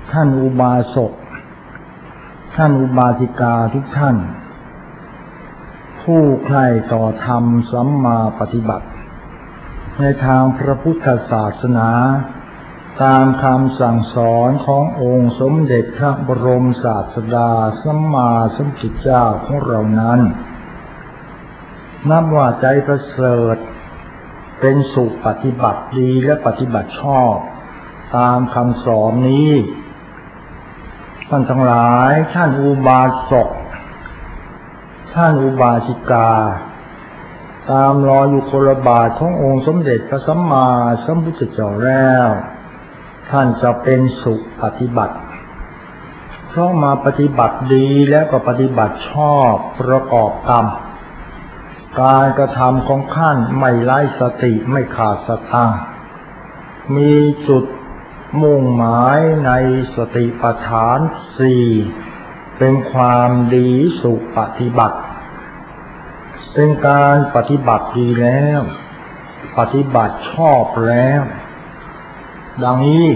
ท่านอุบาสกท่านอุบาสิกาทุกท่านผู้ใคร่ต่อธรรมสัมมาปฏิบัติในทางพระพุทธศาสนาตามคำสั่งสอนขององค์สมเด็จพระบรมศาสดาสัมมาสัมพุทธเจ้าของเรานั้นนับว่าใจประเสริฐเป็นสุขปฏิบัติดีและปฏิบัติชอบตามคำสอนนี้ท่านทั้งหลายท่านอุบาสกท่านอุบาสิกาตามรอยอยู่โคลบาทขององค์สมเด็จพระสัมมาสัมพุทธเจ้าแล้วท่านจะเป็นสุขปฏิบัติเพราะมาปฏิบัติดีแล้วก็ปฏิบัติชอบประกอบกรรมการกระทำของท่านไม่ไร้สติไม่ขาดสตังมีจุดมุ่งหมายในสติปัฏฐานสี่เป็นความดีสุขปฏิบัติเป็นการปฏิบัติดีแล้วปฏิบัติชอบแล้วดังนี้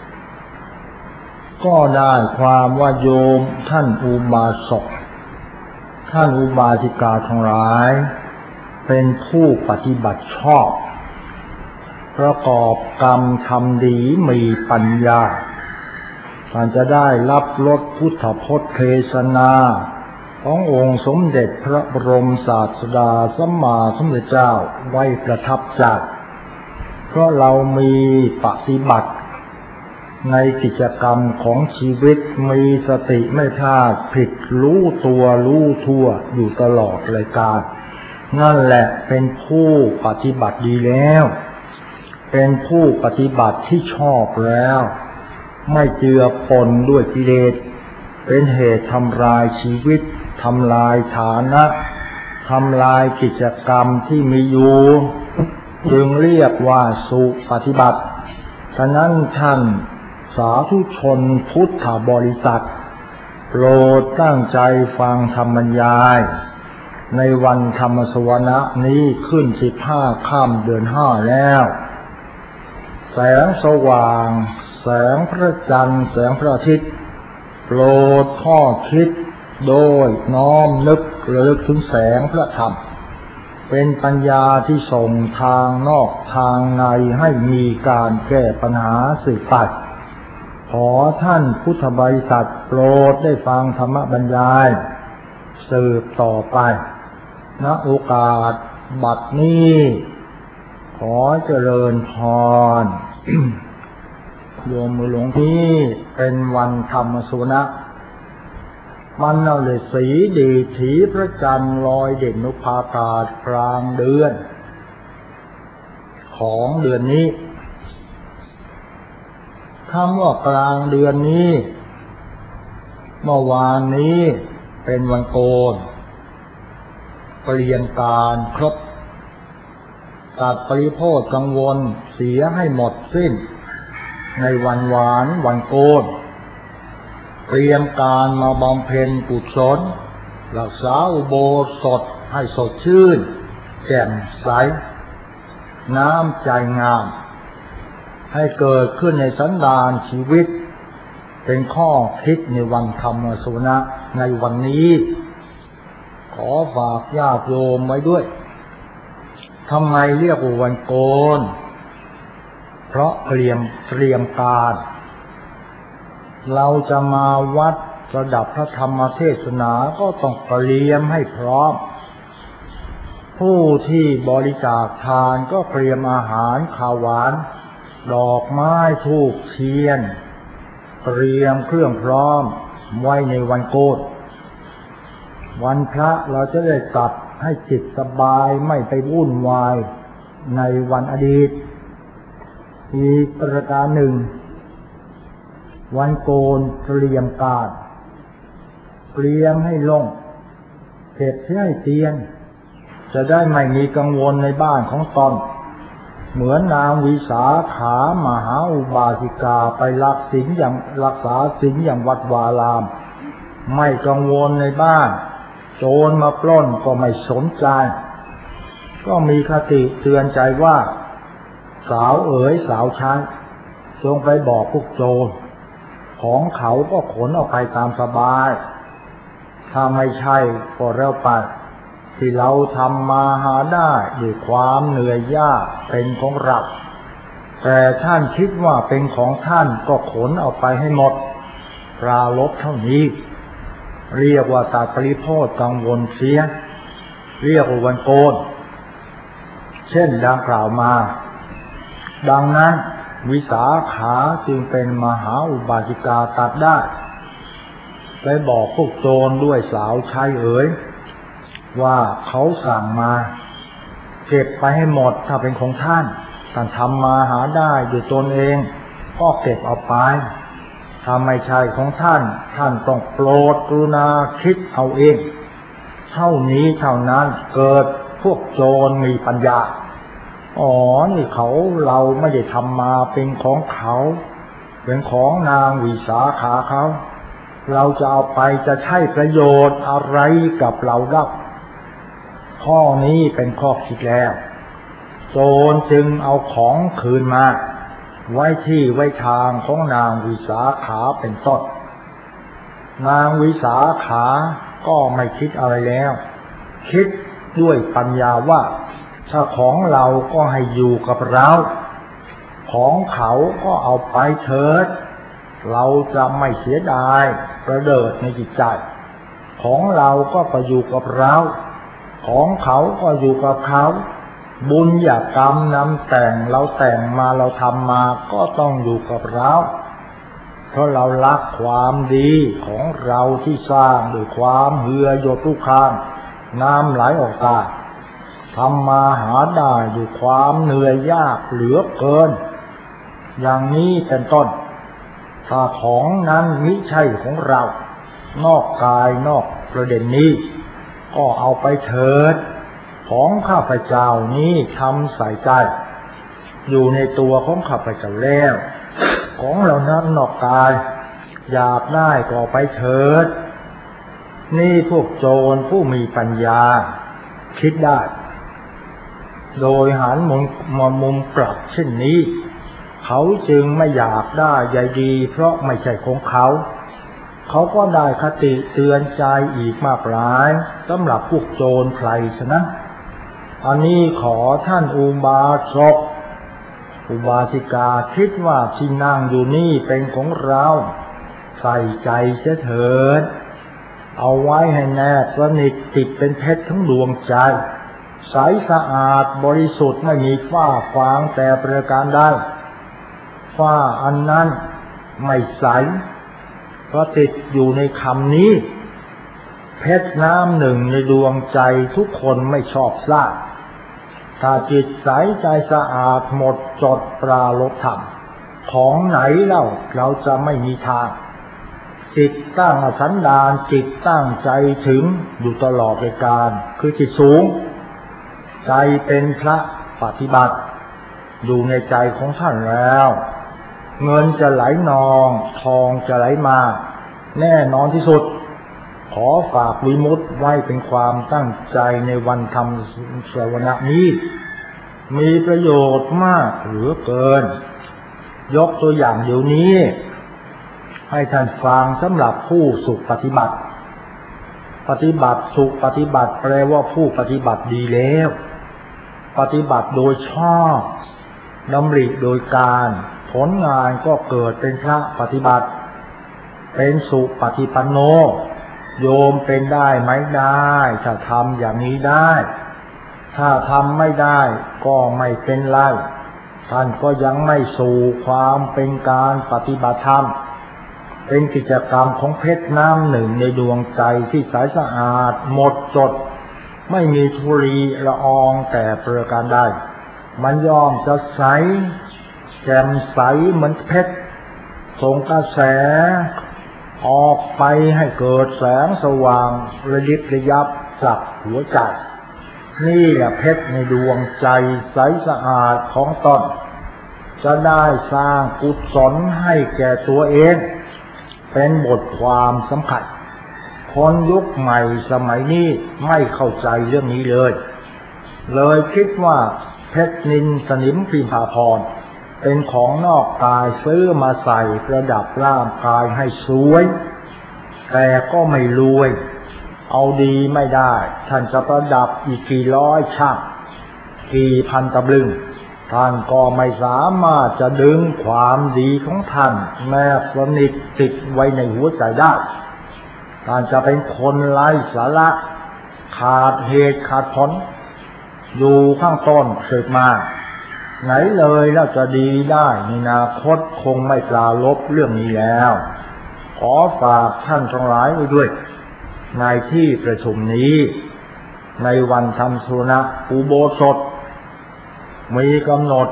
ก็ได้ความว่าโยมท่านอุบาสกท่านอุบาสิกาทั้งหลายเป็นผู้ปฏิบัติชอบประกอบกรรมทำดีมีปัญญาท่านจะได้รับรสพุทธพจน์เทศนาขององค์สมเด็จพระบรมศาสดาสัมมาสัมพุทธเจ้าไว้ประทับใจเพราะเรามีปฏิบัติในกิจกรรมของชีวิตมีสติไม่พลาดผิดรู้ตัวรู้ทั่วอยู่ตลอดรายการนั่นแหละเป็นผู้ปฏิบัติดีแล้วเป็นผู้ปฏิบัติที่ชอบแล้วไม่เจือปนด้วยกิเลสเป็นเหตุทำลายชีวิตทำลายฐานะทำลายกิจกรรมที่มีอยู่จึงเรียกว่าสุปฏิบัติฉะนั้นท่านสาธุชนพุทธบริษัทโปรดตั้งใจฟังธรรมบรรยายในวันธรรมสวนะนี้ขึ้น15 ค่ำเดือน 5แล้วแสงสว่างแสงพระจันทร์แสงพระอาทิตย์โปรดข้อคิดโดยน้อมนึกระลึกถึงแสงพระธรรมเป็นปัญญาที่ส่งทางนอกทางในให้มีการแก้ปัญหาสืบไปขอท่านพุทธบริษัทโปรดได้ฟังธรรมบรรยายสืบต่อไปณโอกาสบัดนี้ขอเจริญพร โยมมือหลวงพี่เป็นวันธรรมสวนะมันเอาเลยสีดีถีพระจันทร์ลอยเด่นนภาอากาศกลางเดือนของเดือนนี้คำว่ากลางเดือนนี้เมื่อวานนี้เป็นวันโกนเปลี่ยนการครบตัดปริโภคกังวลเสียให้หมดสิ้นในวันหวานวันโกนเตรียมการมาบำเพ็ญกุศลรักษาอุโบสถให้สดชื่นแจ่มใสน้ำใจงามให้เกิดขึ้นในสันดานชีวิตเป็นข้อคิดในวันธรรมสวนะในวันนี้ขอฝากญาติโยมไว้ด้วยทำไมเรียกว่าวันโกนเพราะเตรียมการเราจะมาวัดระดับพระธรรมเทศนาก็ต้องเตรียมให้พร้อมผู้ที่บริจาคทานก็เตรียมอาหารข้าวหวานดอกไม้ธูปเทียนเตรียมเครื่องพร้อมไว้ในวันโกนวันพระเราจะได้กลับให้จิตสบายไม่ไปวุ่นวายในวันอดีตอีกประการหนึ่งวันโกนเตรียมการเตรียมให้ลงเก็บให้เตียนจะได้ไม่มีกังวลในบ้านของตนเหมือนนางวิสาขามหาอุบาสิกาไปรักษาศีลอย่างวัดวารามไม่กังวลในบ้านโจรมาปล้นก็ไม่สนใจก็มีคติเตือนใจว่าสาวเอ๋ยสาวใช้จงไปบอกพวกโจรของเขาก็ขนออกไปตามสบายถ้าไม่ใช่ก็แล้วไปที่เราทำมาหาได้ด้วยความเหนื่อยยากเป็นของเราแต่ท่านคิดว่าเป็นของท่านก็ขนเอาไปให้หมดปราลบเท่านี้เรียกว่าตัดปริโภทกังวลเสียเรียกว่าวันโกนเช่นดังกล่าวมาดังนั้นวิสาขาจึงเป็นมหาอุบาสิกาตัดได้ไปบอกพวกโจรด้วยสาวใช้ว่าเขาสั่งมาเก็บไปให้หมดถ้าเป็นของท่านทำมาหาได้ด้วยตนเองก็เก็บเอาไปถ้าไม่ใช่ของท่านต้องโปรดกรุณาคิดเอาเองเท่านี้เท่านั้นเกิดพวกโจรมีปัญญานี่เราไม่ได้ทำมาเป็นของเขาเป็นของนางวิสาขาเขาเราจะเอาไปจะใช้ประโยชน์อะไรกับเราได้ข้อนี้เป็นข้อคิดแล้วโจรจึงเอาของคืนมาไว้ที่ไว้ทางของนางวิสาขาเป็นต้นนางวิสาขาก็ไม่คิดอะไรแล้วคิดด้วยปัญญาว่าถ้าของเราก็ให้อยู่กับเราของเขาก็เอาไปเถิดเราจะไม่เสียดายประเดิดในจิตใจของเราก็ไปอยู่กับเราของเขาก็อยู่กับเขาบุญญากรรมนำแต่งเราแต่งมาเราทำมาก็ต้องอยู่กับเราเพราะเรารักความดีของเราที่สร้างด้วยความเหือหยดทุกครั้งน้ำไหลออกตาทำมาหาได้ด้วยความเหนื่อยยากเหลือเกินอย่างนี้เป็นต้นถ้าของนั้นมิใช่ของเรานอกกายนอกประเด็นนี้ก็เอาไปเถิดของข้าพเจ้านี้ทำใส่ใจอยู่ในตัวของข้าพเจ้าแล้วของเหล่านั้นนอกกายอยากได้ก็ไปเถิดนี่พวกโจรผู้มีปัญญาคิดได้โดยหันมุมกลับเช่นนี้เขาจึงไม่อยากได้ใยดีเพราะไม่ใช่ของเขาก็ได้คติเตือนใจอีกมากมายสำหรับพวกโจรไพรฉะนั้นอันนี้ขอท่านอุบาสกอุบาสิกาคิดว่าที่นั่งอยู่นี่เป็นของเราใส่ใจเสียเถิดเอาไว้ให้แนบสนิทติดเป็นเพชรทั้งดวงใจใสสะอาดบริสุทธิ์ไม่มีฝ้าฟางแต่ประการใดฝ้าอันนั้นไม่ใสเพราะติดอยู่ในคำนี้เพชรน้ำหนึ่งในดวงใจทุกคนไม่ชอบซากถ้าจิตใสใจสะอาดหมดจดปราลบธรรมของไหนเราจะไม่มีทางจิตตั้งสันดานจิตตั้งใจถึงอยู่ตลอดในการคือจิตสูงใจเป็นพระปฏิบัติอยู่ในใจของท่านแล้วเงินจะไหลนองทองจะไหลมาแน่นอนที่สุดขอฝากวิมุตติไว้เป็นความตั้งใจในวันธรรมสวนานี้มีประโยชน์มากเหลือเกินยกตัวอย่างเดี๋ยวนี้ให้ท่านฟังสำหรับผู้สุปฏิบัติสุปฏิบัติแปลว่าผู้ปฏิบัติดีแล้วปฏิบัติโดยชอบดำริโดยการผลงานก็เกิดเป็นพระปฏิบัติเป็นสุปฏิปันโนโยมเป็นได้ไหมได้ถ้าทำอย่างนี้ได้ถ้าทำไม่ได้ก็ไม่เป็นไรท่านก็ยังไม่สู่ความเป็นการปฏิบัติธรรมเป็นกิจกรรมของเพชรน้ำหนึ่งในดวงใจที่ใสสะอาดหมดจดไม่มีธุลีละอองแต่ประการใดมันย่อมจะใสแจ่มใสเหมือนเพชรส่งกระแสออกไปให้เกิดแสงสว่างระยิบระยับจากหัวใจนี่แหละเพชรในดวงใจใสสะอาดของตนจะได้สร้างกุศลให้แก่ตัวเองเป็นบทความสำคัญคนยุคใหม่สมัยนี้ไม่เข้าใจเรื่องนี้เลยคิดว่าเพชรนินสนิมพิมพาพรเป็นของนอกกายซื้อมาใส่ประดับร่างกายให้สวยแต่ก็ไม่รวยเอาดีไม่ได้ท่านจะประดับอีกกี่ร้อยช่างกี่พันตำลึงท่านก็ไม่สามารถจะดึงความดีของท่านแนบสนิทติดไว้ในหัวใจได้ท่านจะเป็นคนไร้สาระขาดเหตุขาดผลอยู่ข้างต้นสืบมาไหนเลยแล้วจะดีได้ในอนาคตคงไม่ปรารภเรื่องนี้แล้วขอฝากท่านทั้งหลายไว้ด้วยในที่ประชุมนี้ในวันทำสุนอุโบสถมีกำหนด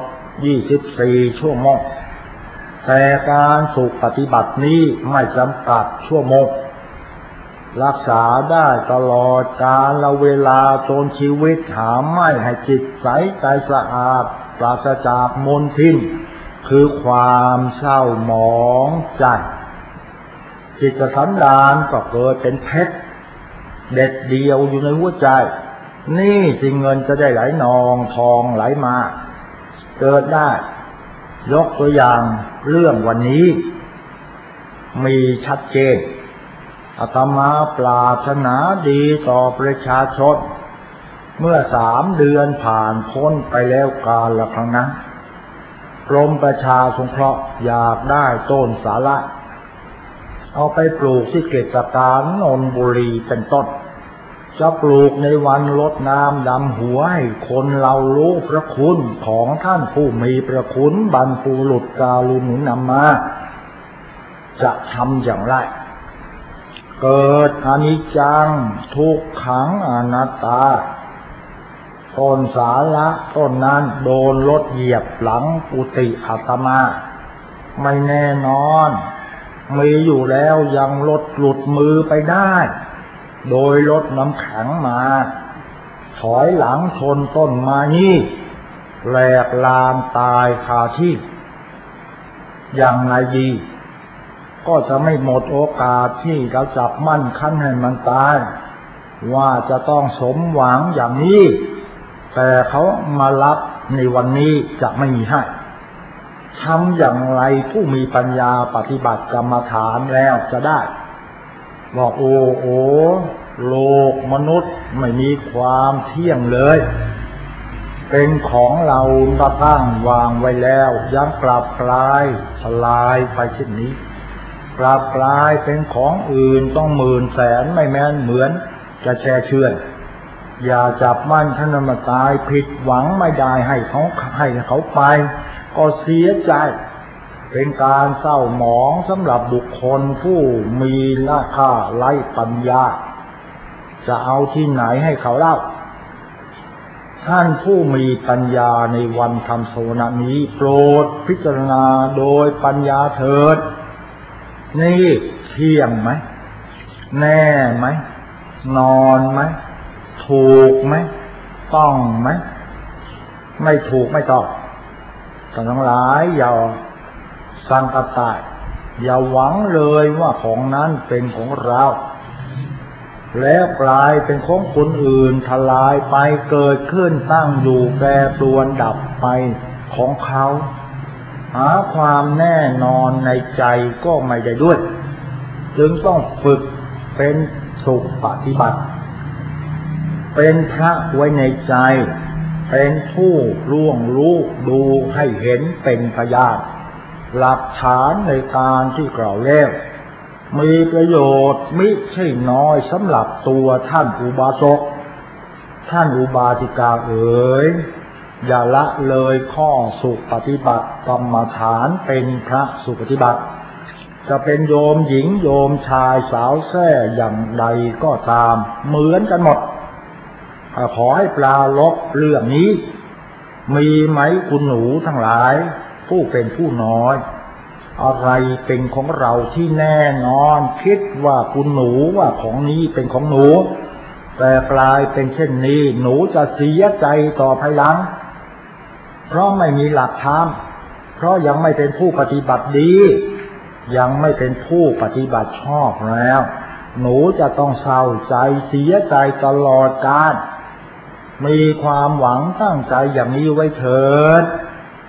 24ชั่วโมงแต่การสุขปฏิบัตินี้ไม่จำกัดชั่วโมงรักษาได้ตลอดกาลเวลาจนชีวิตหาไม่ให้จิตใสใจสะอาดปราศจากมลทินคือความเศร้าหมองใจจิตสันดานก็เกิดเป็นเพชรเด็ดเดียวอยู่ในหัวใจนี่สิเงินจะได้ไหลนองทองไหลมาเกิดได้ยกตัวอย่างเรื่องวันนี้มีชัดเจนอาตมาปรารถนาดีต่อประชาชนเมื่อ3 เดือนผ่านพ้นไปแล้วกาลครั้งนั้นกรมประชาสงเคราะห์อยากได้ต้นสาระเอาไปปลูกที่เกษตรการนนทบุรีเป็นต้นจะปลูกในวันรดน้ำดำหัวให้คนเรารู้พระคุณของท่านผู้มีพระคุณบรรพบุรุษการุณนำมาจะทำอย่างไรเกิดอนิจจังทุกขังอนัตตาต้นสาระต้นนั้นโดนรถเหยียบหลังกุฏิอาตมาไม่แน่นอนมีอยู่แล้วยังรถหลุดมือไปได้โดยรถน้ำแข็งมาถอยหลังชนต้นไม้นี้แหลกลามตายคาที่อย่างไรดีก็จะไม่หมดโอกาสที่เราจับมั่นคั้นให้มันตายว่าจะต้องสมหวังอย่างนี้แต่เขามารับในวันนี้จะไม่มีให้ทำอย่างไรผู้มีปัญญาปฏิบัติกรรมฐานแล้วจะได้บอกโอ้โลกมนุษย์ไม่มีความเที่ยงเลยเป็นของเราตั้งวางไว้แล้วยังกลับกลายทลายไปเช่นนี้กลับกลายเป็นของอื่นต้องหมื่นแสนไม่แม้นเหมือนจะแช่เชื่อนอย่าจับมั่นท่านมาตายผิดหวังไม่ได้ให้เขาไปก็เสียใจเป็นการเศร้าหมองสำหรับบุคคลผู้มีราคาไร้ปัญญาจะเอาที่ไหนให้เขาเล่าท่านผู้มีปัญญาในวันทำโสนนี้โปรดพิจารณาโดยปัญญาเถิดนี่เที่ยงไหมแน่ไหมนอนไหมถูกไหมต้องไหมไม่ถูกไม่ต้องท่านทั้งหลายอย่าสังกัดตายอย่าหวังเลยว่าของนั้นเป็นของเราแล้วกลายเป็นของคนอื่นทลายไปเกิดขึ้นตั้งอยู่แปรปรวนดับไปของเขาหาความแน่นอนในใจก็ไม่ได้ด้วยจึงต้องฝึกเป็นสุปฏิบัติเป็นพระไว้ในใจเป็นผู้ล่วงรู้ดูให้เห็นเป็นพยานหลักฐานในการที่กล่าวแล้วมีประโยชน์มิใช่น้อยสำหรับตัวท่านอุบาสกท่านอุบาสิกาเอ๋ยอย่าละเลยข้อสุปฏิบัติกรรมฐานเป็นพระสุปฏิบัติจะเป็นโยมหญิงโยมชายสาวแท้อย่างใดก็ตามเหมือนกันหมดขอให้ปราลบเรื่องนี้มีไหมคุณหนูทั้งหลายผู้เป็นผู้น้อยอะไรเป็นของเราที่แน่นอนคิดว่าคุณหนูว่าของนี้เป็นของหนูแต่กลายเป็นเช่นนี้หนูจะเสียใจต่อภายหลังเพราะไม่มีหลักธรรมเพราะยังไม่เป็นผู้ปฏิบัติดียังไม่เป็นผู้ปฏิบัติชอบแล้วหนูจะต้องเศร้าใจเสียใจตลอดกาลมีความหวังตั้งใจอย่างนี้ไว้เถิด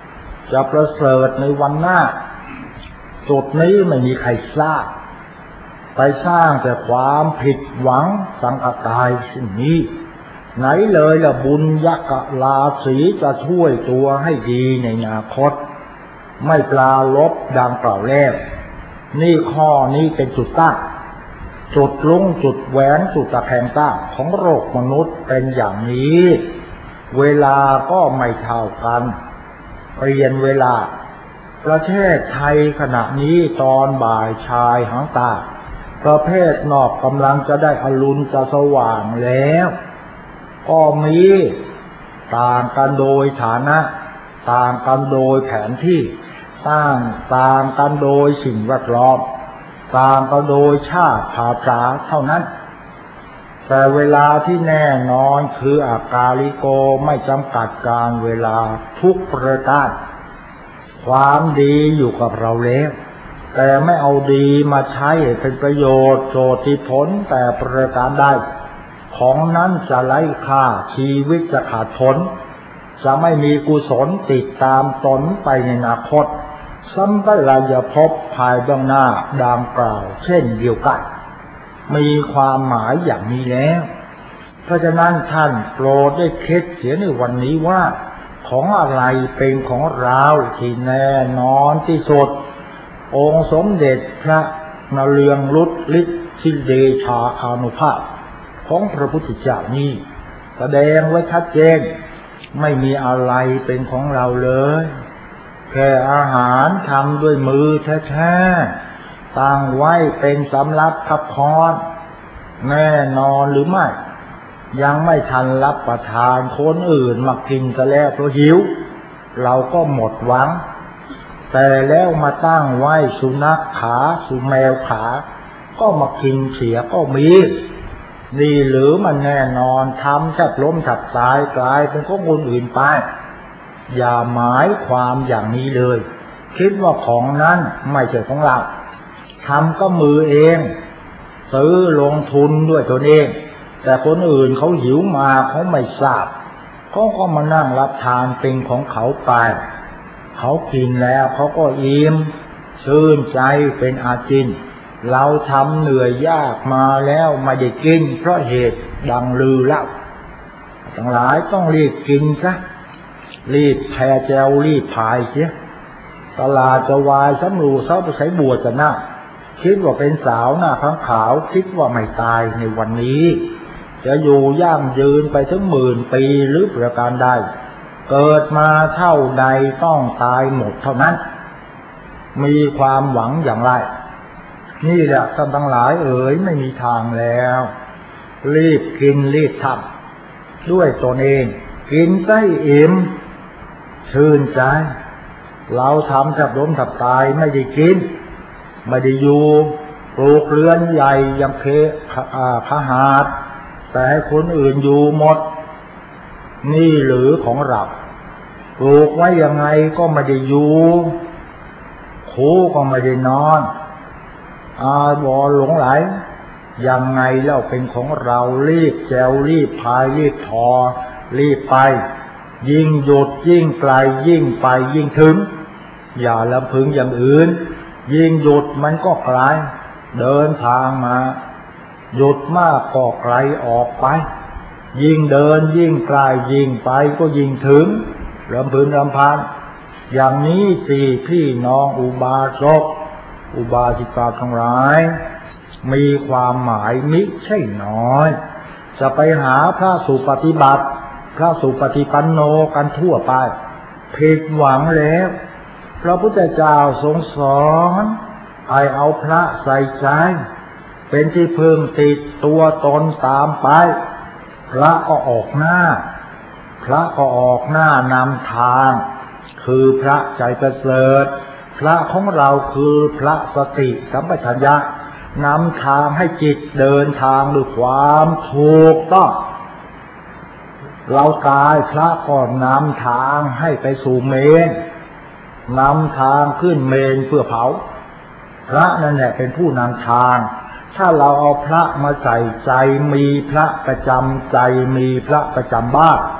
จะประเสริฐในวันหน้าจุดนี้ไม่มีใครทราบไปสร้างแต่ความผิดหวังสังกตายสิ่งนี้ไหนเลยละบุญยักษ์ลาสีจะช่วยตัวให้ดีในอนาคตไม่ปลาลบดังกล่าวแล้วนี่ข้อนี้เป็นจุดตั้งจุดลุ่งจุดแหวนจุดตะแคงตั้งของโลกมนุษย์เป็นอย่างนี้เวลาก็ไม่เท่ากันเปลี่ยนเวลาประเทศไทยขณะนี้ตอนบ่ายชายหางตาประเภทนอกกำลังจะได้อรุณจะสว่างแล้วก็มีต่างกันโดยฐานะต่างกันโดยแผนที่ต่างกันโดยสิ่งแวดล้อมต่างกันโดยชาติภาษาเท่านั้นแต่เวลาที่แน่นอนคืออากาลิโกไม่จำกัดการเวลาทุกประการความดีอยู่กับเราแล้วแต่ไม่เอาดีมาใช้เป็นประโยชน์โสติผลแต่ประการใดของนั้นจะไร้ค่าชีวิตจะขาดผลจะไม่มีกุศลติดตามตนไปในอนาคตสัมปรายภพภายเบื้องหน้าดังกล่าวเช่นเดียวกันมีความหมายอย่างนี้แล้วเพราะฉะนั้นท่านโปรดได้คิดเสียในวันนี้ว่าของอะไรเป็นของเราที่แน่นอนที่สุดองค์สมเด็จพระนเรืองฤทธิเดชาอานุภาพของพระพุทธเจ้านี้แสดงไว้ชัดเจนไม่มีอะไรเป็นของเราเลยแค่อาหารทำด้วยมือแท้ๆตั้งไว้เป็นสำรับพับพรแน่นอนหรือไม่ยังไม่ทันรับประทานคนอื่นมากินซะแล้วเพราะหิวเราก็หมดหวังแต่แล้วมาตั้งไว้สุนัขขาสุแมวขาก็มากินเสียก็มีนี่หรือมันแน่นอนทำแทบล้มแทบตายกลายเป็นของคนอื่นไปอย่าหมายความอย่างนี้เลยคิดว่าของนั้นไม่ใช่ของเราทำก็มือเองซื้อลงทุนด้วยตนเองแต่คนอื่นเขาหิวมาเขาไม่ทราบเขาก็มานั่งรับทานเป็นของเขาไปเขากินแล้วเขาก็อิ่มชื่นใจเป็นอาจินเราทำเหนื่อยยากมาแล้วไม่ได้กินเพราะเหตุดังลือเล่าทั้งหลายต้องรีบกินซะรีบแผ่แจวรีบพายเสียตลาดจะวายสำรูเศร้าไปใช้บัวจะหน้าคิดว่าเป็นสาวหน้าข้างขาวคิดว่าไม่ตายในวันนี้จะอยู่ย่างยืนไปถึง10,000 ปีหรือประการใดเกิดมาเท่าใดต้องตายหมดเท่านั้นมีความหวังอย่างไรนี่แหละท่านทั้งหลายไม่มีทางแล้วรีบกินรีบทำด้วยตนเองกินใส่อิ่มชื่นใจเราทำแทบล้มแทบตายไม่ได้กินไม่ได้อยู่ปลูกเรือนใหญ่ยังพหาดแต่ให้คนอื่นอยู่หมดนี่หรือของเราปลูกไว้ยังไงก็ไม่ได้อยู่คูก็ไม่ได้นอนบ่หลงไหลยังไงเล่าเป็นของเรารีบแจวรีบพายรีบทอรีบไปยิ่งหยุดยิ่งไกลยิ่งไปยิ่งถึงอย่าลำพึงอย่างอื่นยิ่งหยุดมันก็ไกลเดินทางมาหยุดมากก็ไกลออกไปยิ่งเดินยิ่งไกลยิ่งไปก็ยิ่งถึงลำพึงลำพันอย่างนี้สี่พี่น้องอุบาสกอุบาสิกาทั้งหลายมีความหมายมิใช่น้อยจะไปหาพระสุปฏิบัติพระสุปฏิปันโนกันทั่วไปผิดหวังแล้วพระพุทธเจ้าทรงสอนให้เอาพระใส่ใจเป็นที่พึ่งติดตัวตนตามไปพระก็ออกหน้านำทางคือพระใจประเสริฐพระของเราคือพระสติสัมปชัญญะนำทางให้จิตเดินทางด้วยความถูกต้องเราตายพระก็นำทางให้ไปสู่เมรุนำทางขึ้นเมรุเพื่อเผาพระนั่นแหละเป็นผู้นำทางถ้าเราเอาพระมาใส่ใจมีพระประจำใจมีพระประจำบ้าน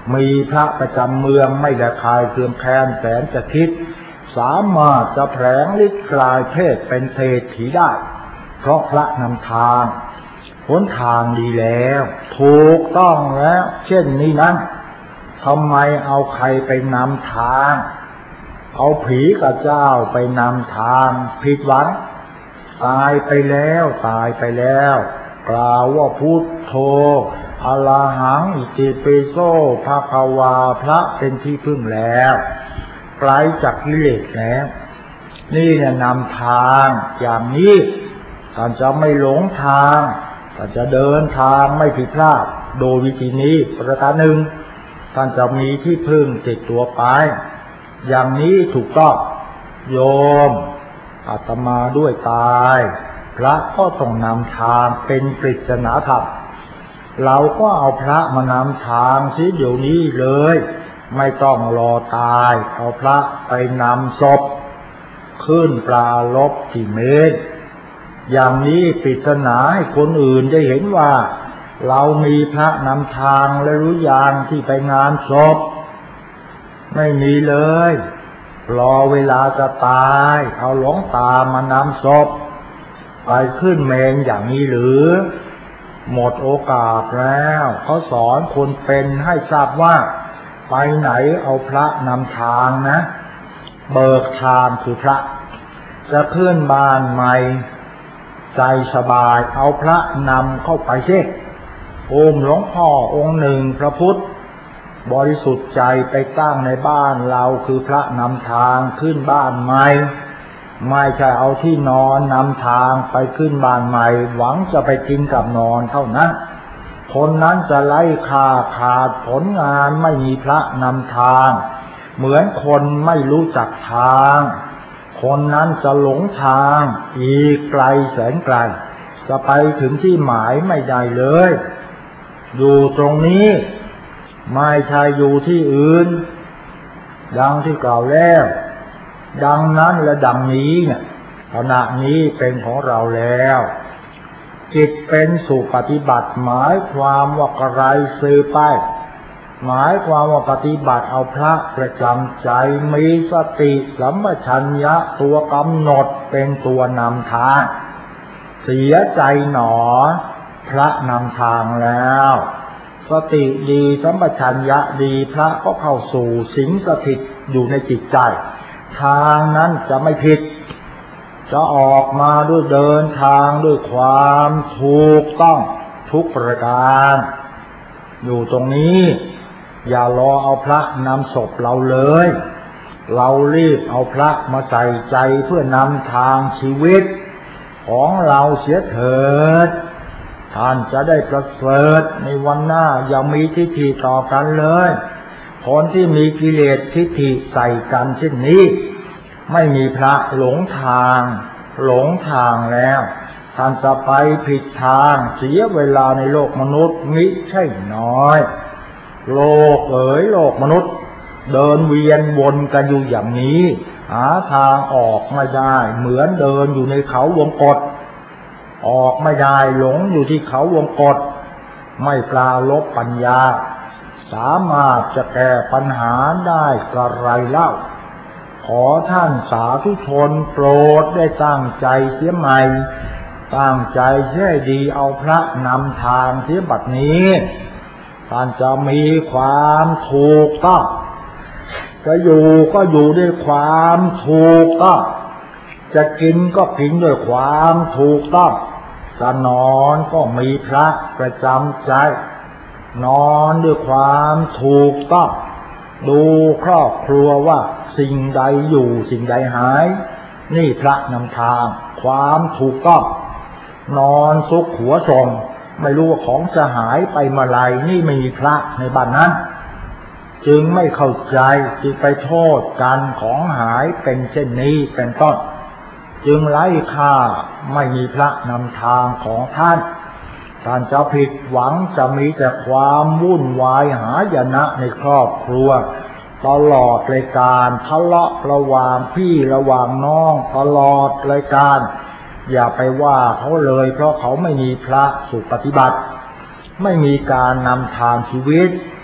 มีพระประจำเมืองไม่ได้คายเคืองแค้นแสนจะคิดสามารถจะแผลงฤทธิ์กลายเพศเป็นเศรษฐีได้เพราะพระนำทางหนทางดีแล้วถูกต้องแล้วเช่นนี้นะทำไมเอาใครไปนำทางเอาผีกับเจ้าไปนำทางผิดหวังตายไปแล้วกล่าวว่าพุทโธอะระหังอิติปิโสภะคะวาพระเป็นที่พึ่งแล้วไกลจากกิเลสแล้วนี่เนี่ยนำทางอย่างนี้ท่านจะไม่หลงทางท่านจะเดินทางไม่ผิดพลาดโดยวิธีนี้ประการหนึ่งท่านจะมีที่พึ่งติดตัวไปอย่างนี้ถูกต้องโยมอาตมาด้วยตายพระก็ต้องนำทางเป็นปริศนาธรรมเราก็เอาพระมานำทางสิเดี๋ยวนี้เลยไม่ต้องรอตายเอาพระไปนำศพขึ้นปลาลบที่เมรุอย่างนี้ปริศนาให้คนอื่นได้เห็นว่าเรามีพระนำทางและรู้อย่างที่ไปงานศพไม่มีเลยรอเวลาจะตายเอาหลวงตามานำศพไปขึ้นเมรุอย่างนี้หรือหมดโอกาสแล้วเขาสอนคนเป็นให้ทราบว่าไปไหนเอาพระนำทางนะเบิกทางคือพระจะขึ้นบ้านใหม่ใจสบายเอาพระนำเข้าไปสิโอมหลวงพ่อองค์หนึ่งพระพุทธบริสุทธิ์ใจไปตั้งในบ้านเราคือพระนำทางขึ้นบ้านใหม่ไม่ใช่เอาที่นอนนำทางไปขึ้นบ้านใหม่หวังจะไปกินกับนอนเท่านั้นคนนั้นจะไล่ขาดผลงานไม่มีพระนำทางเหมือนคนไม่รู้จักทางคนนั้นจะหลงทางอีกไกลแสนไกลจะไปถึงที่หมายไม่ได้เลยอยู่ตรงนี้ไม่ใช่อยู่ที่อื่นดังที่กล่าวแล้วดังนั้นและดังนี้เนี่ยขณะนี้เป็นของเราแล้วจิตเป็นสุปฏิบัติหมายความว่าอะไรสืบไปหมายความว่าปฏิบัติเอาพระประจำใจมีสติสัมปชัญญะตัวกำหนดเป็นตัวนำทางเสียใจหนอพระนำทางแล้วสติดีสัมปชัญญะดีพระก็เข้าสู่สิงสถิตอยู่ในจิตใจทางนั้นจะไม่ผิดจะออกมาด้วยเดินทางด้วยความถูกต้องทุกประการอยู่ตรงนี้อย่ารอเอาพระนำศพเราเลยเรารีบเอาพระมาใส่ใจเพื่อนำทางชีวิตของเราเสียเถิดท่านจะได้ประเสริฐในวันหน้าอย่ามีทิฏฐิต่อกันเลยคนที่มีกิเลสทิฏฐิใส่กันเช่นนี้ไม่มีพระหลงทางแล้วท่านจะไปผิดทางเสียเวลาในโลกมนุษย์มิใช่น้อยโลกโลกมนุษย์เดินเวียนวนกันอยู่อย่างนี้หาทางออกไม่ได้เหมือนเดินอยู่ในเขาวงกฏออกไม่ได้หลงอยู่ที่เขาวงกฏไม่ปราลบปัญญาสามารถจะแก้ปัญหาได้กระไรเล่าขอท่านสาธุชนโปรดได้ตั้งใจเสียใหม่ตั้งใจเสียดีเอาพระนำทางเสียบัดนี้ท่านจะมีความถูกต้องจะอยู่ก็อยู่ด้วยความถูกต้องจะกินก็กินด้วยความถูกต้องจะนอนก็มีพระประจำใจนอนด้วยความถูกต้องดูครอบครัวว่าสิ่งใดอยู่สิ่งใดหายนี่พระนำทางความถูกต้องนอนซุกหัวส่งไม่รู้ว่าของจะหายไปเมื่อไรนี่ไม่มีพระในบ้านนั้นจึงไม่เข้าใจจึงไปโทษกันของหายเป็นเช่นนี้เป็นต้นจึงไร้ค่าไม่มีพระนำทางของท่านจะผิดหวังจะมีแต่ความวุ่นวายหายนะในครอบครัวตลอดรายการทะเลาะระหว่างพี่ระหว่างน้องตลอดรายการอย่าไปว่าเขาเลยเพราะเขาไม่มีพระสุปฏิบัติไม่มีการนำทางชีวิต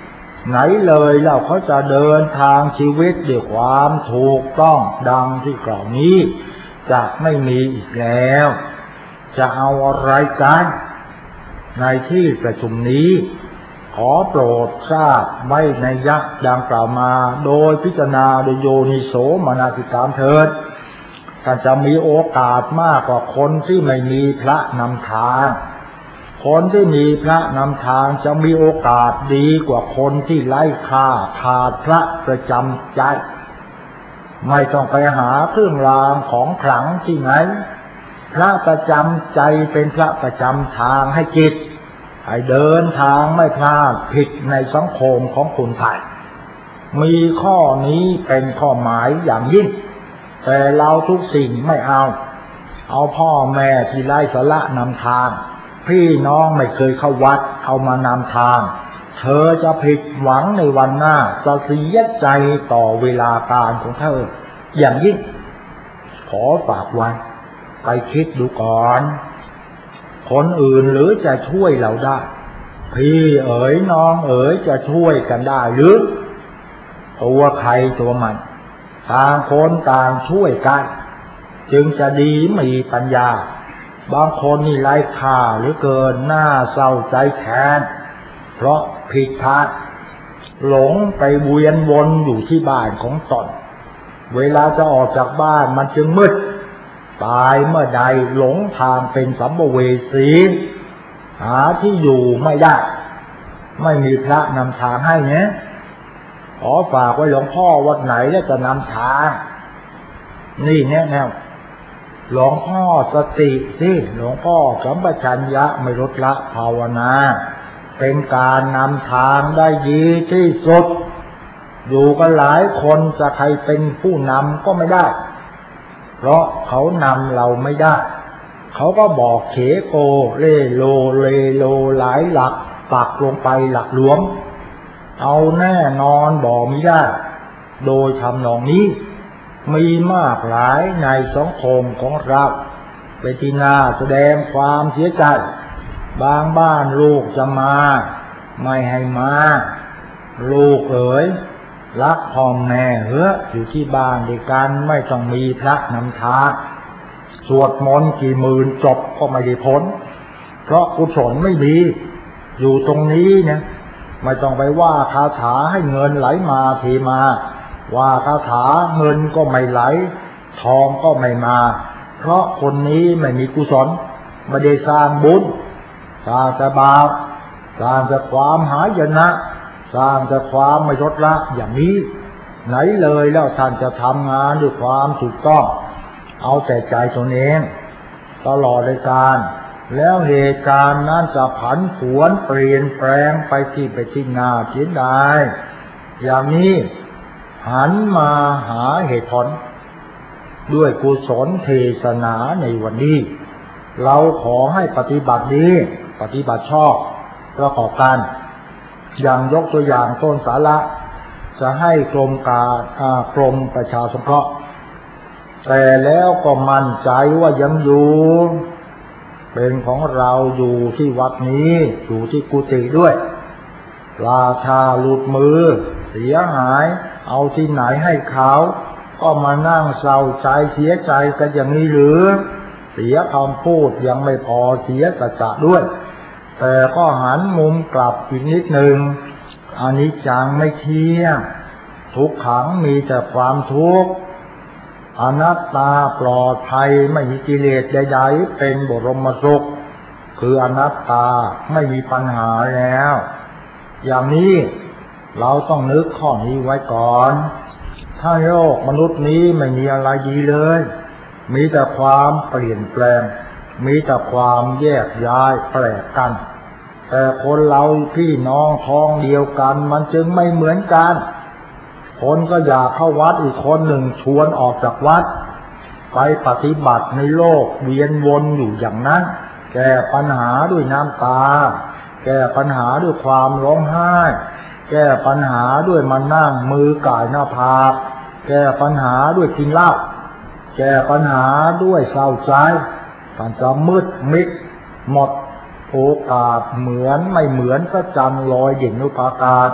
ไหนเลยแล้วเขาจะเดินทางชีวิตด้วยความถูกต้องดังที่กล่าวนี้จะไม่มีอีกแล้วจะเอาอะไรกันในที่ประชุมนี้ขอโปรดทราบไว้ในยักษ์ดังกล่าวมาโดยพิจารณาโดยโยนิโสมนสิการเถิดท่านจะมีโอกาสมากกว่าคนที่ไม่มีพระนำทางคนที่มีพระนำทางจะมีโอกาสดีกว่าคนที่ไร้ค่าขาดพระประจำใจไม่ต้องไปหาเครื่องรางของขลังที่ไหนพระประจำใจเป็นพระประจำทางให้จิตให้เดินทางไม่พลาดผิดในสังคมของคนไทยมีข้อนี้เป็นข้อหมายอย่างยิ่งแต่เราทุกสิ่งไม่เอาพ่อแม่ที่ไร้สาระนำทางพี่น้องไม่เคยเข้าวัดเอามานำทางเธอจะผิดหวังในวันหน้าจะเสียใจต่อเวลาการของเธออย่างยิ่งขอฝากไว้ไปคิดดูก่อนคนอื่นหรือจะช่วยเราได้พี่เอ๋ยน้องเอ๋ยจะช่วยกันได้หรือตัวใครตัวมันต่างคนต่างช่วยกันจึงจะดีมีปัญญาบางคนนี่ไร้ค่าหรือเกินหน้าเศร้าใจแทนเพราะผิดพลาดหลงไปเวียนวนอยู่ที่บ้านของตนเวลาจะออกจากบ้านมันจึงมืดตายเมื่อใดหลงทางเป็นสัมภเวสีหาที่อยู่ไม่ได้ไม่มีพระนำทางให้เนี่ยขอฝากไว้หลวงพ่อวัดไหนแล้วจะนำทางนี่เนี่ยแนวหลวงพ่อสติสิหลวงพ่อสัมปชัญญะไม่ลดละภาวนาเป็นการนำทางได้ดีที่สุดอยู่กันหลายคนจะใครเป็นผู้นำก็ไม่ได้เพราะเขานำเราไม่ได้เขาก็บอกเขโกเลโลเลโลหลายหลักปักลงไปหลักหลวมเอาแน่นอนบอกไม่ได้โดยทำนองนี้มีมากหลายในสังคมของเราเป็นที่น่าแสดงความเสียใจบางบ้านลูกจะมาไม่ให้มาลูกเอ๋ยรักพ่อแม่อยู่ที่บ้านด้วยกันไม่ต้องมีพระนำทางสวดมนต์กี่หมื่นจบก็ไม่ได้ผลเพราะกุศลไม่มีอยู่ตรงนี้เนี่ยไม่ต้องไปว่าคาถาให้เงินไหลมาเทมาว่าคาถาเงินก็ไม่ไหลทองก็ไม่มาเพราะคนนี้ไม่มีกุศลไม่ได้สร้างบุญสร้างแต่บาปสร้างแต่ความหายนะสร้างแต่ความไม่ลดละอย่างนี้ไหนเลยแล้วท่านจะทำงานด้วยความถูกต้องเอาแต่ใจตนเองตลอดเลยการแล้วเหตุการณ์นั้นจะผันผวนเปลี่ยนแปลงไปที่น่าเสียดายอย่างนี้หันมาหาเหตุผลด้วยกุศลเทศนาในวันนี้เราขอให้ปฏิบัติดีปฏิบัติชอบประกอบกันอย่างยกตัวอย่างต้นสาระจะให้กรมประชาสงเคราะห์แต่แล้วก็มั่นใจว่ายังอยู่เป็นของเราอยู่ที่วัดนี้อยู่ที่กุฏิด้วยราชาหลุดมือเสียหายเอาที่ไหนให้เขาก็มานั่งเศร้าใจเสียใจกันอย่างนี้หรือเสียคำพูดยังไม่พอเสียสัจจะด้วยแต่ก็หันมุมกลับอีกนิดหนึ่งอนิจจังไม่เที่ยงทุกขังมีแต่ความทุกข์อนัตตาปลอดภัยไม่มีกิเลสใดๆเป็นบรมสุขคืออนัตตาไม่มีปัญหาแล้วอย่างนี้เราต้องนึกข้อนี้ไว้ก่อนถ้าโลกมนุษย์นี้ไม่มีอะไรดีเลยมีแต่ความเปลี่ยนแปลงมีแต่ความแยกย้ายแปลกกันแต่คนเราพี่น้องท้องเดียวกันมันจึงไม่เหมือนกันคนก็อยากเข้าวัดอีกคนหนึ่งชวนออกจากวัดไปปฏิบัติในโลกเวียนวนอยู่อย่างนั้นแก้ปัญหาด้วยน้ำตาแก้ปัญหาด้วยความร้องไห้แก้ปัญหาด้วยมานั่งมือก่ายหน้าผากแก้ปัญหาด้วยกินเหล้าแก้ปัญหาด้วยเศร้าใจมันจะมืดมิดหมดโอกาสเหมือนไม่เหมือนพระจันทร์ลอยเด่นในอากาศ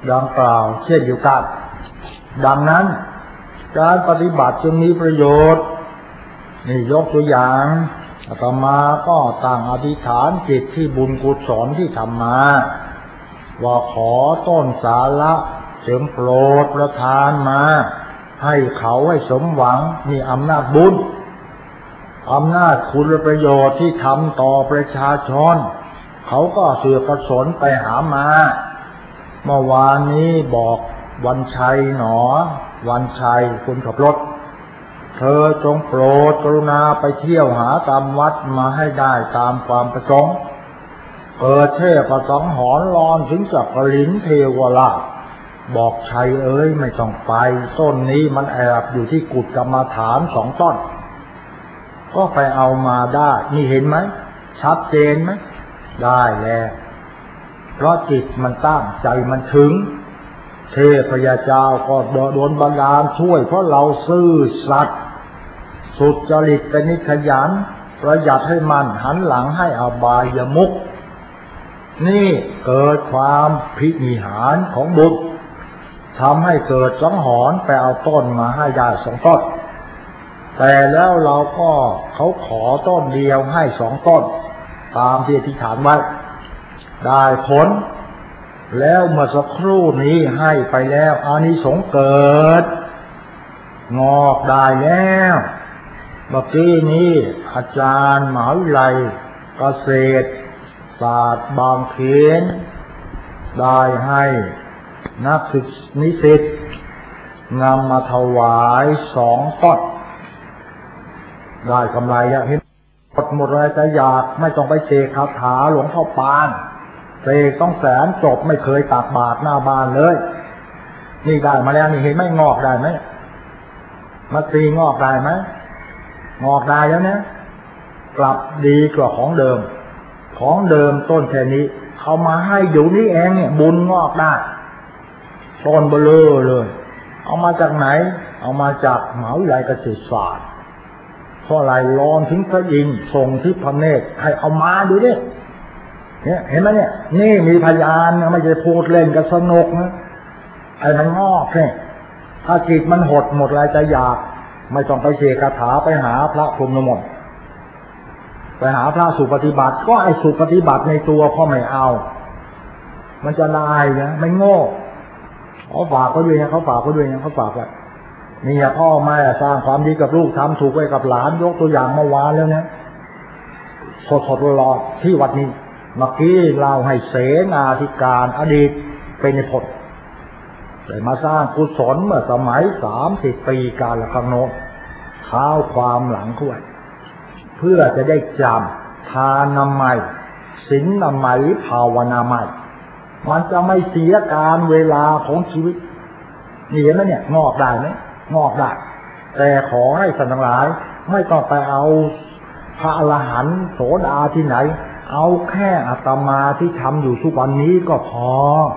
ดังกล่าวเช่นเดียวกันดังนั้นการปฏิบัติจึงมีประโยชน์นี่ยกตัวอย่างอาตมาก็ตั้งอธิษฐานจิตที่บุญกุศลที่ทำมาว่าขอต้นสาระจงโปรดประทานมาให้เขาให้สมหวังมีอำนาจบุญอำนาจคุณประโยชน์ที่ทำต่อประชาชนเขาก็เสือกสนไปหามาเมื่อวานนี้บอกวันชัยหนอวันชัยคุณขับรถเธอจงโปรดกรุณาไปเที่ยวหาตามวัดมาให้ได้ตามความประสงค์เกิดเทพประสังหรณ์ร้อนถึงกับกลิ้นเทวราชบอกชัยเอ้ยไม่ต้องไปต้นนี้มันแอบอยู่ที่กุฏกรรมฐาน2 ต้นก็ไปเอามาได้นี่เห็นไหมชัดเจนไหมได้แล้วเพราะจิตมันตั้งใจมันถึงเทพยาเจ้าก็โดนบันดาลช่วยเพราะเราซื่อสัตย์สุจริตเป็นนิขยันประหยัดให้มันหันหลังให้อบายมุขนี่เกิดความพินิหารของบุญทำให้เกิดสังหรณ์ไปเอาต้นมาให้ได้2 ต้นแต่แล้วเราก็เขาขอต้นเดียวให้2 ต้นตามที่อธิษฐานไว้ได้ผลแล้วเมื่อสักครู่นี้ให้ไปแล้วอานิสงส์เกิดงอกได้แล้วเมื่อกี้นี้อาจารย์มหาวิทยาลัยเกษตรศาสตร์บางเขนได้ให้นักศึกษานิสิตนำมาถวาย2 ต้นได้กำไรแล้วเห็นหมดเลยจะอยากไม่ต้องไปเสกคาถาหลวงพ่อปานเสกต้องแสนจบไม่เคยตักบาตรหน้าบ้านเลยนี่ได้มาแล้วนี่เห็นไหมงอกได้ไหมมาตีงอกได้ไหมงอกได้แล้วนะกลับดีกว่าของเดิมต้นแค่นี้เขามาให้อยู่นี่เองเนี่ยบุญงอกได้ต้นเบลอเลยเอามาจากไหนเอามาจากมหาวิทยาลัยเกษตรศาสตร์เพราะอะไรร้อนถึงพระอินทร์ส่งที่พระเนตรให้เอามาดูดิเนี่ยเห็นไหมเนี่ยนี่มีพยานไม่ใช่พูดเล่นกันสนุกนะไอ้มันงอกเนี่ยถ้าจิตมันหดหมดอะไรจะอยากไม่ต้องไปเสกคาถาไปหาพระพรหมน้ำมนต์ไปหาพระสุปฏิบัติก็ไอ้สุปฏิบัติในตัวพ่อไม่เอามันจะลายนะไม่โง่เขาฝากเขาด้วยนะเขาฝากแล้วนี่พ่อแม่สร้างความดีกับลูกทำถูกไว้กับหลานยกตัวอย่างเมื่อวานแล้วนะสดๆร้อนๆที่วัดนี้เมื่อกี้เราให้เสนาธิการอดีตเป็นผลได้มาสร้างกุศลเมื่อสมัย30 ปีการละครั้งโน้นข้าวความหลังคุ้ยเพื่อจะได้จำทานนามัยศีลนามัยภาวนามัยมันจะไม่เสียการเวลาของชีวิตนี่เห็นไหมเนี่ยงอกได้ไหมงอกได้แต่ขอให้ท่านทั้งหลายไม่ต้องไปเอาพระอรหันต์โสดาที่ไหนเอาแค่อาตมาที่ทำอยู่ทุกวันนี้ก็พอ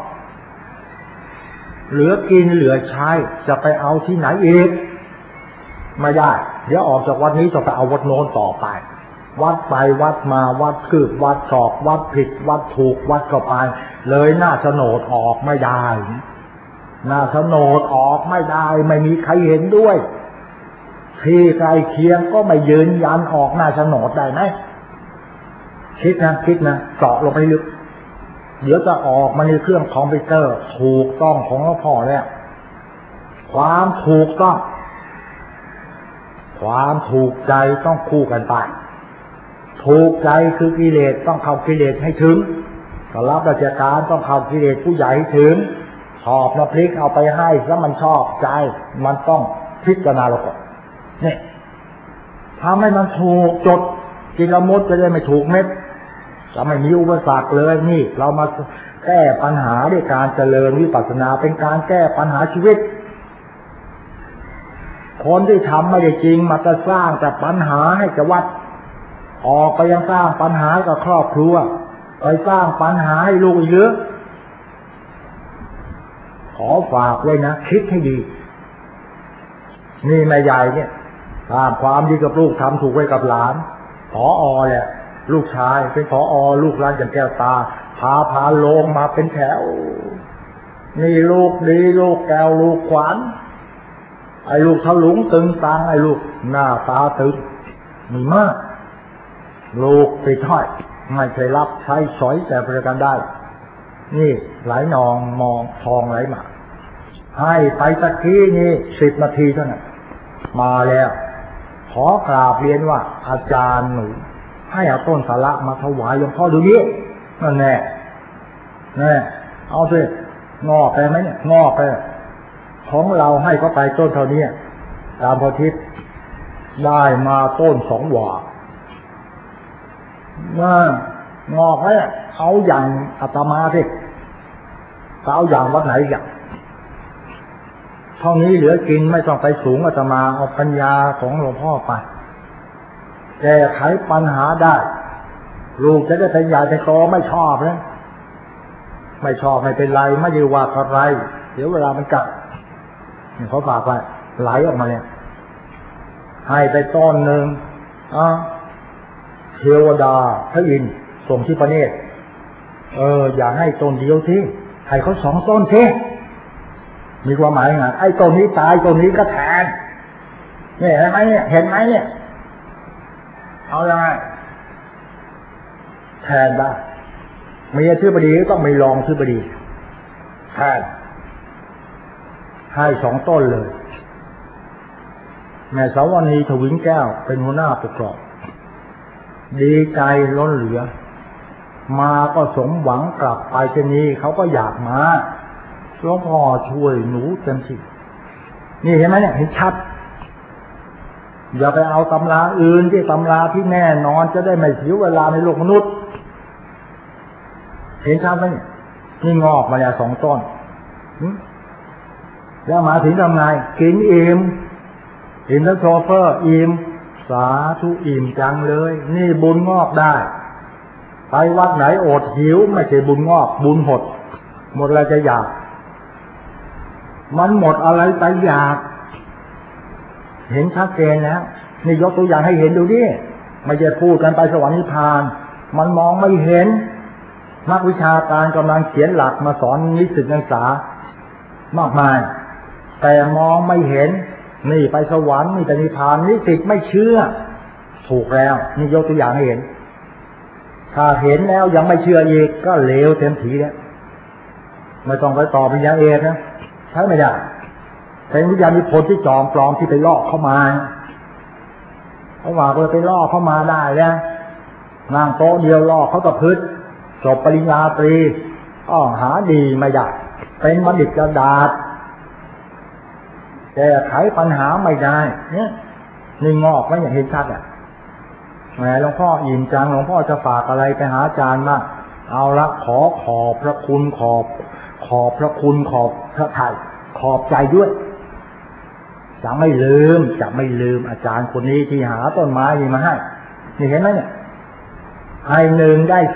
เหลือกินเหลือใช้จะไปเอาที่ไหนอีกไม่ได้เดี๋ยวออกจากวัดนี้จะไปเอาวัดโน้นต่อไปวัดไปวัดมาวัดคืบวัดศอกวัดผิดวัดถูกวัดเข้าไปเลยหน้าโฉนดออกไม่ได้หน้าโฉนดออกไม่ได้ไม่มีใครเห็นด้วยที่ใกล้เคียงก็ไม่ยืนยันออกหน้าโฉนดได้ไหมคิดนะเจาะลงไปลึกเดี๋ยวจะออกมาในเครื่องคอมพิวเตอร์ถูกต้องของหลวงพ่อแล้วความถูกต้องความถูกใจต้องคู่กันไปถูกใจคือกิเลสต้องเข้ากิเลสให้ถึงรับราชการต้องเข้ากิเลสผู้ใหญ่ให้ถึงชอบน้ำพริกเอาไปให้แล้วมันชอบใจมันต้องพิจารณาเราก่อนนี่ทำให้มันถูกจดกินละมดจะได้ไม่ถูกเม็ดจะไม่มีอุปสรรคเลยนี่เรามาแก้ปัญหาด้วยการเจริญวิปัสสนาเป็นการแก้ปัญหาชีวิตคนที่ทำไม่ได้จริงมาจะสร้างแต่ปัญหาให้กับวัดออกไปยังสร้างปัญหากับครอบครัวไปสร้างปัญหาให้ลูกอีกเยอะขอฝากไว้นะคิดให้ดีนี่แม่ใหญ่เนี่ยทำความดีกับลูกทำถูกไว้กับหลานผอ.แหละลูกชายเป็นผอ.ลูกหลานอย่างแก้วตาพาลงมาเป็นแถวนี่ลูกดีลูกแก้วลูกขวัญไอ้ลูกทะลุงตึงตังไอ้ลูกหน้าตาตึงมีมากลูกติดห้อยไม่เคยรับใช้สอยแต่ประการได้นี่ไหลนองมองทองไหลมาให้ไปตะกี้นี่10 นาทีเท่านั้นมาแล้วขอกราบเรียนว่าอาจารย์หนูให้เอาต้นสาระมาถวายหลวงพ่อดูนี้นั่นแน่เอาสิงอกไปไหมเนี่ยงอกไปของเราให้เขาไปต้นเท่านี้ตามพอทิศได้มาต้น2 หว่างอกแล้วเอาอย่างอาตมาสิเอาอย่างวัดไหนอย่างเท่านี้เหลือกินไม่ต้องไปสูงอาตมาเอาปัญญาของหลวงพ่อไปแก้ไขปัญหาได้ลูกจะได้เป็นใหญ่เป็นโตไม่ชอบนะไม่ชอบไม่เป็นไรไม่ได้ว่าอะไรเดี๋ยวเวลามันกลับเขาฝากไปไหลออกมาเนี่ยให้ไปต้นหนึ่งเทวดาพระอินทร์ส่งที่ประเนตรอย่าให้ต้นเดียวที่ให้เขา2 ต้นที่มีความหมายไงไอ้ต้นนี้ตายต้นนี้ก็แทนเนี่ยเห็นไหมเนี่ยเอายังไงแทนได้มีอธิบดีต้องมีรองอธิบดีแทนให้2 ต้นเลยแม่สาวณีถวิงแก้วเป็นหัวหน้าปกครองดีใจล้นเหลือมาก็สมหวังกลับไปเช่นนี้เขาก็อยากมาหลวงพ่อช่วยหนูเต็มที่นี่เห็นไหมเนี่ยเห็นชัดอย่าไปเอาตำราอื่นที่ตำราที่แน่นอนจะได้ไม่เสียเวลาในโลกมนุษย์เห็นชัดไหมเนี่ยนี่งอกมาแล้ว2 ต้นแล้วมาถึงทำไงกินอิ่มแล้วโชเฟอร์อิ่มสาธุอิ่มจังเลยนี่บุญงอกได้ไปวัดไหนอดหิวไม่ใช่บุญงอกบุญหดหมดอะไรจะอยากมันหมดอะไรไปอยากเห็นชัดเจนแล้วนี่ยกตัวอย่างให้เห็นดูดิไม่ใช่พูดกันไปสวรรค์นิพพานมันมองไม่เห็นนักวิชาการกำลังเขียนหลักมาสอนนิสิตนักศึกษามากมายแต่มองไม่เห็นนี่ไปสวรรค์นี่ไปนิพพานนิสิตไม่เชื่อถูกแล้วนี่ยกตัวอย่างให้เห็นถ้าเห็นแล้วยังไม่เชื่ออีกก็เลวเต็มทีแล้วไม่ต้องไปต่อปริญญาเอกนะใช้ไม่ได้เป็นวิญญาณนิพนธ์ที่จอมปลอมที่ไปลอกเข้ามาเขาว่าไปลอกเข้ามาได้แล้วนั่งโต๊ะเดียวลอกเขาตะพืชจบปริญญาตรีหาดีไม่ได้เป็นบัณฑิตกระดาษแก้ไขปัญหาไม่ได้เนี่ยนี่งอกไม่อย่างเห็นชัดแหมหลวงพ่ออิ่มจังหลวงพ่อจะฝากอะไรไปหาอาจารย์มากเอาละขอบพระคุณขอบพระคุณขอบพระทัยขอบใจด้วยจะไม่ลืมอาจารย์คนนี้ที่หาต้นไม้นี่มาให้นี่เห็นไหมเนี่ยให้1ได้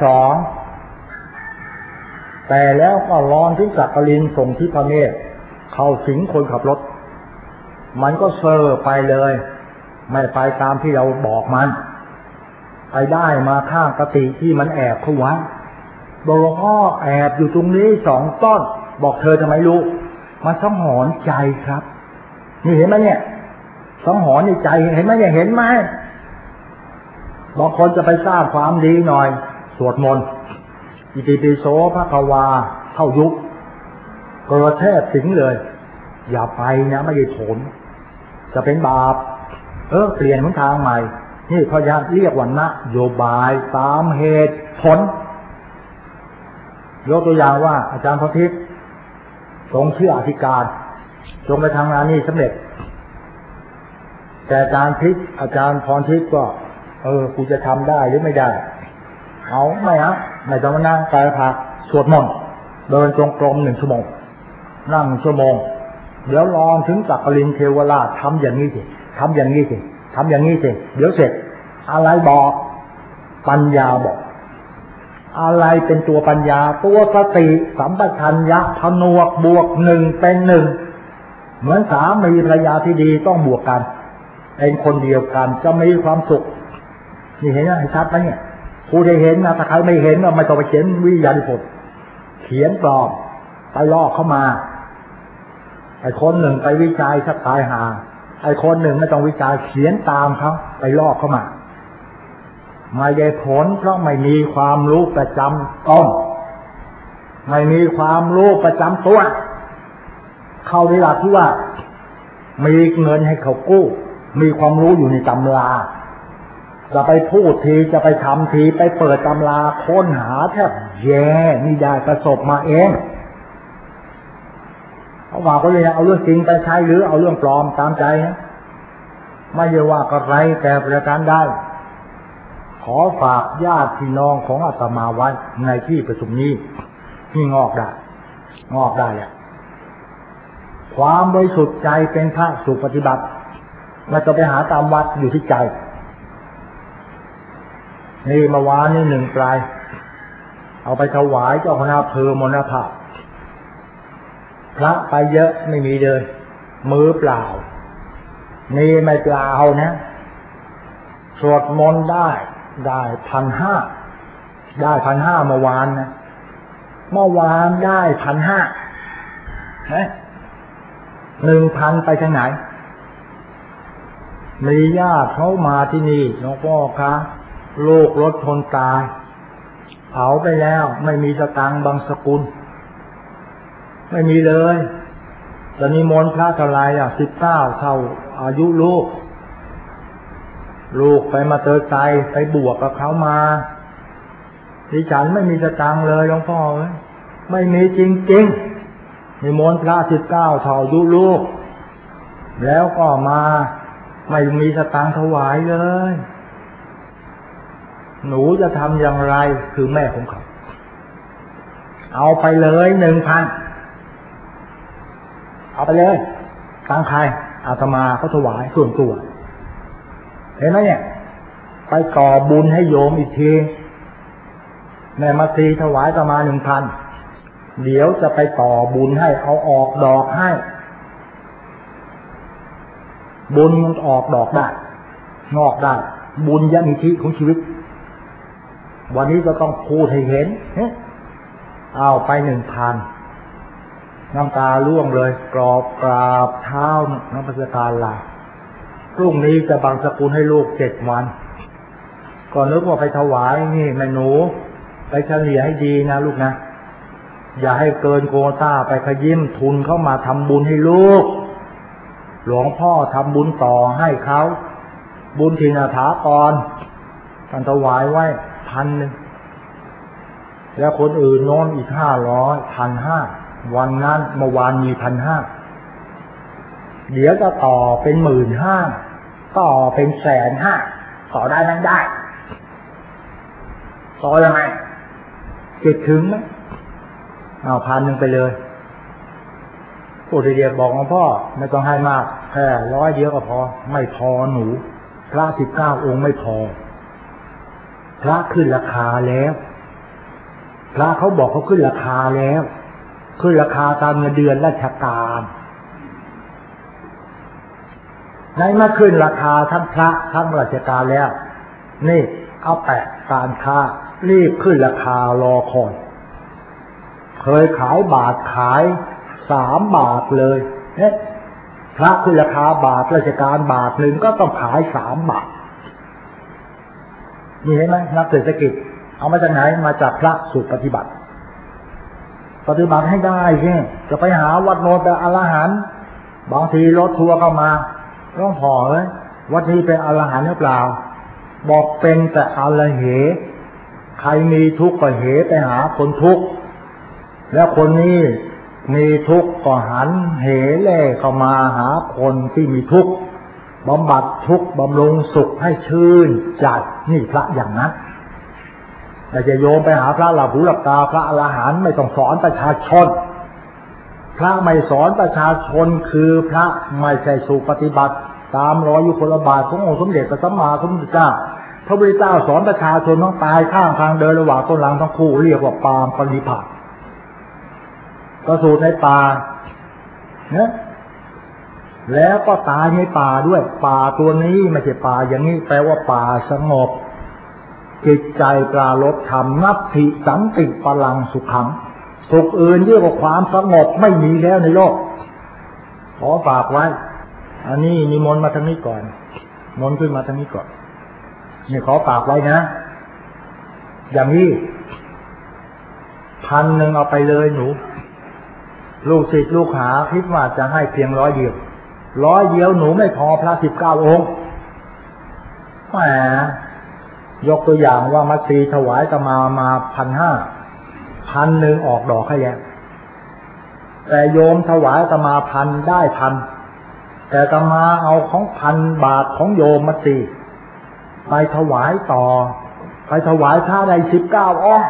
2แต่แล้วก็ร้อนที่จักรินส่งที่พระเมรุเข้าสิงคนขับรถมันก็เซอร์ไปเลยไม่ไปตามที่เราบอกมันไปได้มาข้างกติที่มันแอบเขาไว้บอกหลวงพ่อแอบอยู่ตรงนี้2 ต้นบอกเธอทำไมรู้มันสังหรณ์ใจครับนี่เห็นไหมเนี่ยสังหรณ์ในใจเห็นไหมเนี่ยเห็นไหมบางคนจะไปสร้างความดีหน่อยสวดมนต์อิติปิโสภควาเข้ายุคกระแทกสิงเลยอย่าไปนะไม่ได้ผลจะเป็นบาปเปลี่ยนหนทางใหม่นี่พยายามเรียกว่านโยบายตามเหตุผลยกตัวอย่างว่าอาจารย์พระทิพย์ทรงเชื่ออธิการจงไปทำงานนี้สำเร็จแต่อาจารย์พรทิพย์ก็กูจะทำได้หรือไม่ได้เอาไม่ต้องมานั่งกายภาคสวดมนต์เดินจงกรม1 ชั่วโมงนั่ง1 ชั่วโมงเดี๋ยวรอถึงจักรินเทวราชทำอย่างนี้สิทำอย่างนี้สิเดี๋ยวเสร็จอะไรบอกปัญญาบอกอะไรเป็นตัวปัญญาตัวสติสัมปชัญญะผนวกบวก1เป็น1เหมือนสามีภรรยาที่ดีต้องบวกกันเป็นคนเดียวกันจะมีความสุขนี่เห็นไหมชัดไหมเนี่ยผู้ได้เห็นนะถ้าใครไม่เห็นก็ไม่ต้องไปเขียนวิทยานิพนธ์เขียนปลอมไปลอกเข้ามาไอ้คนหนึ่งไปวิจัยสักตายหาไอ้คนหนึ่งไม่ต้องวิจัยเขียนตามเขาไปลอกเข้ามาไม่ได้ผลเพราะไม่มีความรู้ประจำตนไม่มีความรู้ประจำตัวเข้าในหลักที่ว่ามีเงินให้เขากู้มีความรู้อยู่ในตำราจะไปพูดทีจะไปทำทีไปเปิดตำราค้นหาแทบแย่นี่ได้ประสบมาเองเขาว่าก็เลยเอาเรื่องจริงไปใช้หรือเอาเรื่องปลอมตามใจนะไม่ใช่ว่าก็ไรแต่ประการได้ขอฝากญาติพี่น้องของอาตมาไว้ในที่ประชุมนี้ที่งอกได้แหละความบริสุทธิ์ใจเป็นพระสุปฏิบัติไม่ต้องไปหาตามวัดอยู่ที่ใจนี่เมื่อวานนี่หนึ่งปลายเอาไปถวายเจ้าคณะอำเภอมณฑาพระไปเยอะไม่มีเดินมือเปล่านี่ไม่เปล่านะสวดมนต์ได้1,500ได้1,500เมื่อวานนะเมื่อวานได้1,500นะ 1,000ไปทางไหนมีญาติเขามาที่นี่หลวงพ่อคะลูกรถชนตายเผาไปแล้วไม่มีสตังค์บางสกุลไม่มีเลยจะนิมนต์พระเท่าไร19เท่าอายุลูกไปมาเตอใจไปบวกกับเขามาดิฉันไม่มีสตังค์เลยหลวงพ่อไม่มีจริงๆนิมนต์พระ19เท่าอายุลูกแล้วก็มาไม่มีสตังค์ถวายเลยหนูจะทำอย่างไรคือแม่ของเขาเอาไปเลย 1,000 เอาไปเลยตังใครอาตมาเขาถวายส่วนตัวเห็นไหมเนี่ยไปก่อบุญให้โยมอีกทีแม่มาตีถวายอาตมา 1,000 เดี๋ยวจะไปต่อบุญให้เอาออกดอกให้บุญมันออกดอกได้งอกได้บุญยะนิธิของชีวิตวันนี้ก็ต้องพูดให้เห็นเอาไป 1,000 น้ำตาร่วงเลยกราบเท้าน้ำพระการลาพรุ่งนี้จะบังสกุลให้ลูก7 วันก่อนนึกว่าไปถวายนี่แม่หนูไปเฉลี่ยให้ดีนะลูกนะอย่าให้เกินโควต้าไปขยิ้มทุนเข้ามาทำบุญให้ลูกหลวงพ่อทำบุญต่อให้เขาบุญทินาถากรท่านถวายไว้1,000แล้วคนอื่นโน้นอีก500 1,500วันนั้นเมื่อวานมี 1,500เดี๋ยวจะต่อเป็น 15,000ต่อเป็น 150,000ต่อได้ไหมได้ต่อยังไงจิตถึงไหมเอา1,000ไปเลยผู้ที่เดียบอกหลวงพ่อไม่ต้องให้มากแค่100เดียวก็พอไม่พอหนูพระ19 องค์ไม่พอพระขึ้นราคาแล้วพระเขาบอกเขาขึ้นราคาแล้วขึ้นราคาตามเงินเดือนราชการในเมื่อขึ้นราคาทั้งพระทั้งราชการแล้วนี่เอาแปะการค้ารีบขึ้นราคารอคอยเคยขายบาทขาย3 บาทเลยพระขึ้นราคาบาทราชการบาทหนึ่งก็ต้องขาย3 บาทนี่เห็นไหมนักเศรษฐกิจเอามาจากไหนมาจากพระสุปฏิบัติให้ได้ใช่จะไปหาวัดโนแต่อรหันต์บางทีรถทัวร์เข้ามาต้องพอเลยวัดนี้เป็นอรหันต์หรือเปล่าบอกเป็นแต่อรเหใครมีทุกข์ก็เหไปหาคนทุกข์แล้วคนนี้มีทุกข์ก็หันเหเล่เข้ามาหาคนที่มีทุกข์บำบัดทุกข์บำรุงสุขให้ชื่นใจนี่พระอย่างนั้นแต่จะโยมไปหาพระหลับหูหลับตาพระอรหันต์ไม่ต้องสอนประชาชนพระไม่สอนประชาชนคือพระไม่ใช่สุปฏิบัติตามรอยยุคลบาทขององค์สมเด็จพระสัมมาสัมพุทธเจ้าพระพุทธเจ้าสอนประชาชนต้องตายข้างทางเดินระหว่างต้นหลังทั้งคู่เรียกว่าปามปริภาสก็สูตรในป่าเนี่ยแล้วก็ตายในป่าด้วยป่าตัวนี้ไม่ใช่ป่าอย่างนี้แปลว่าป่าสงบจิตใจปราลบธรรมนัตถิสันติพลังสุขังสุขอื่นยิ่งกว่าความสงบไม่มีแล้วในโลกขอฝากไว้อันนี้นิมนต์มาทางนี้ก่อนมนต์ขึ้นมาทางนี้ก่อนนี่ขอฝากไว้นะอย่างนี้1,000เอาไปเลยหนูลูกศิษย์ลูกหาคิดว่าจะให้เพียง100 เดียว100 เดียวหนูไม่พอพระ19 องค์แหมยกตัวอย่างว่ามัตสีถวายอาตมา1,500 1,000ออกดอกให้แล้วแต่โยมถวายอาตมา1,000ได้1,000แต่อาตมาเอาของ1,000 บาทของโยมมัตสีไปถวายต่อไปถวายพระได้19 องค์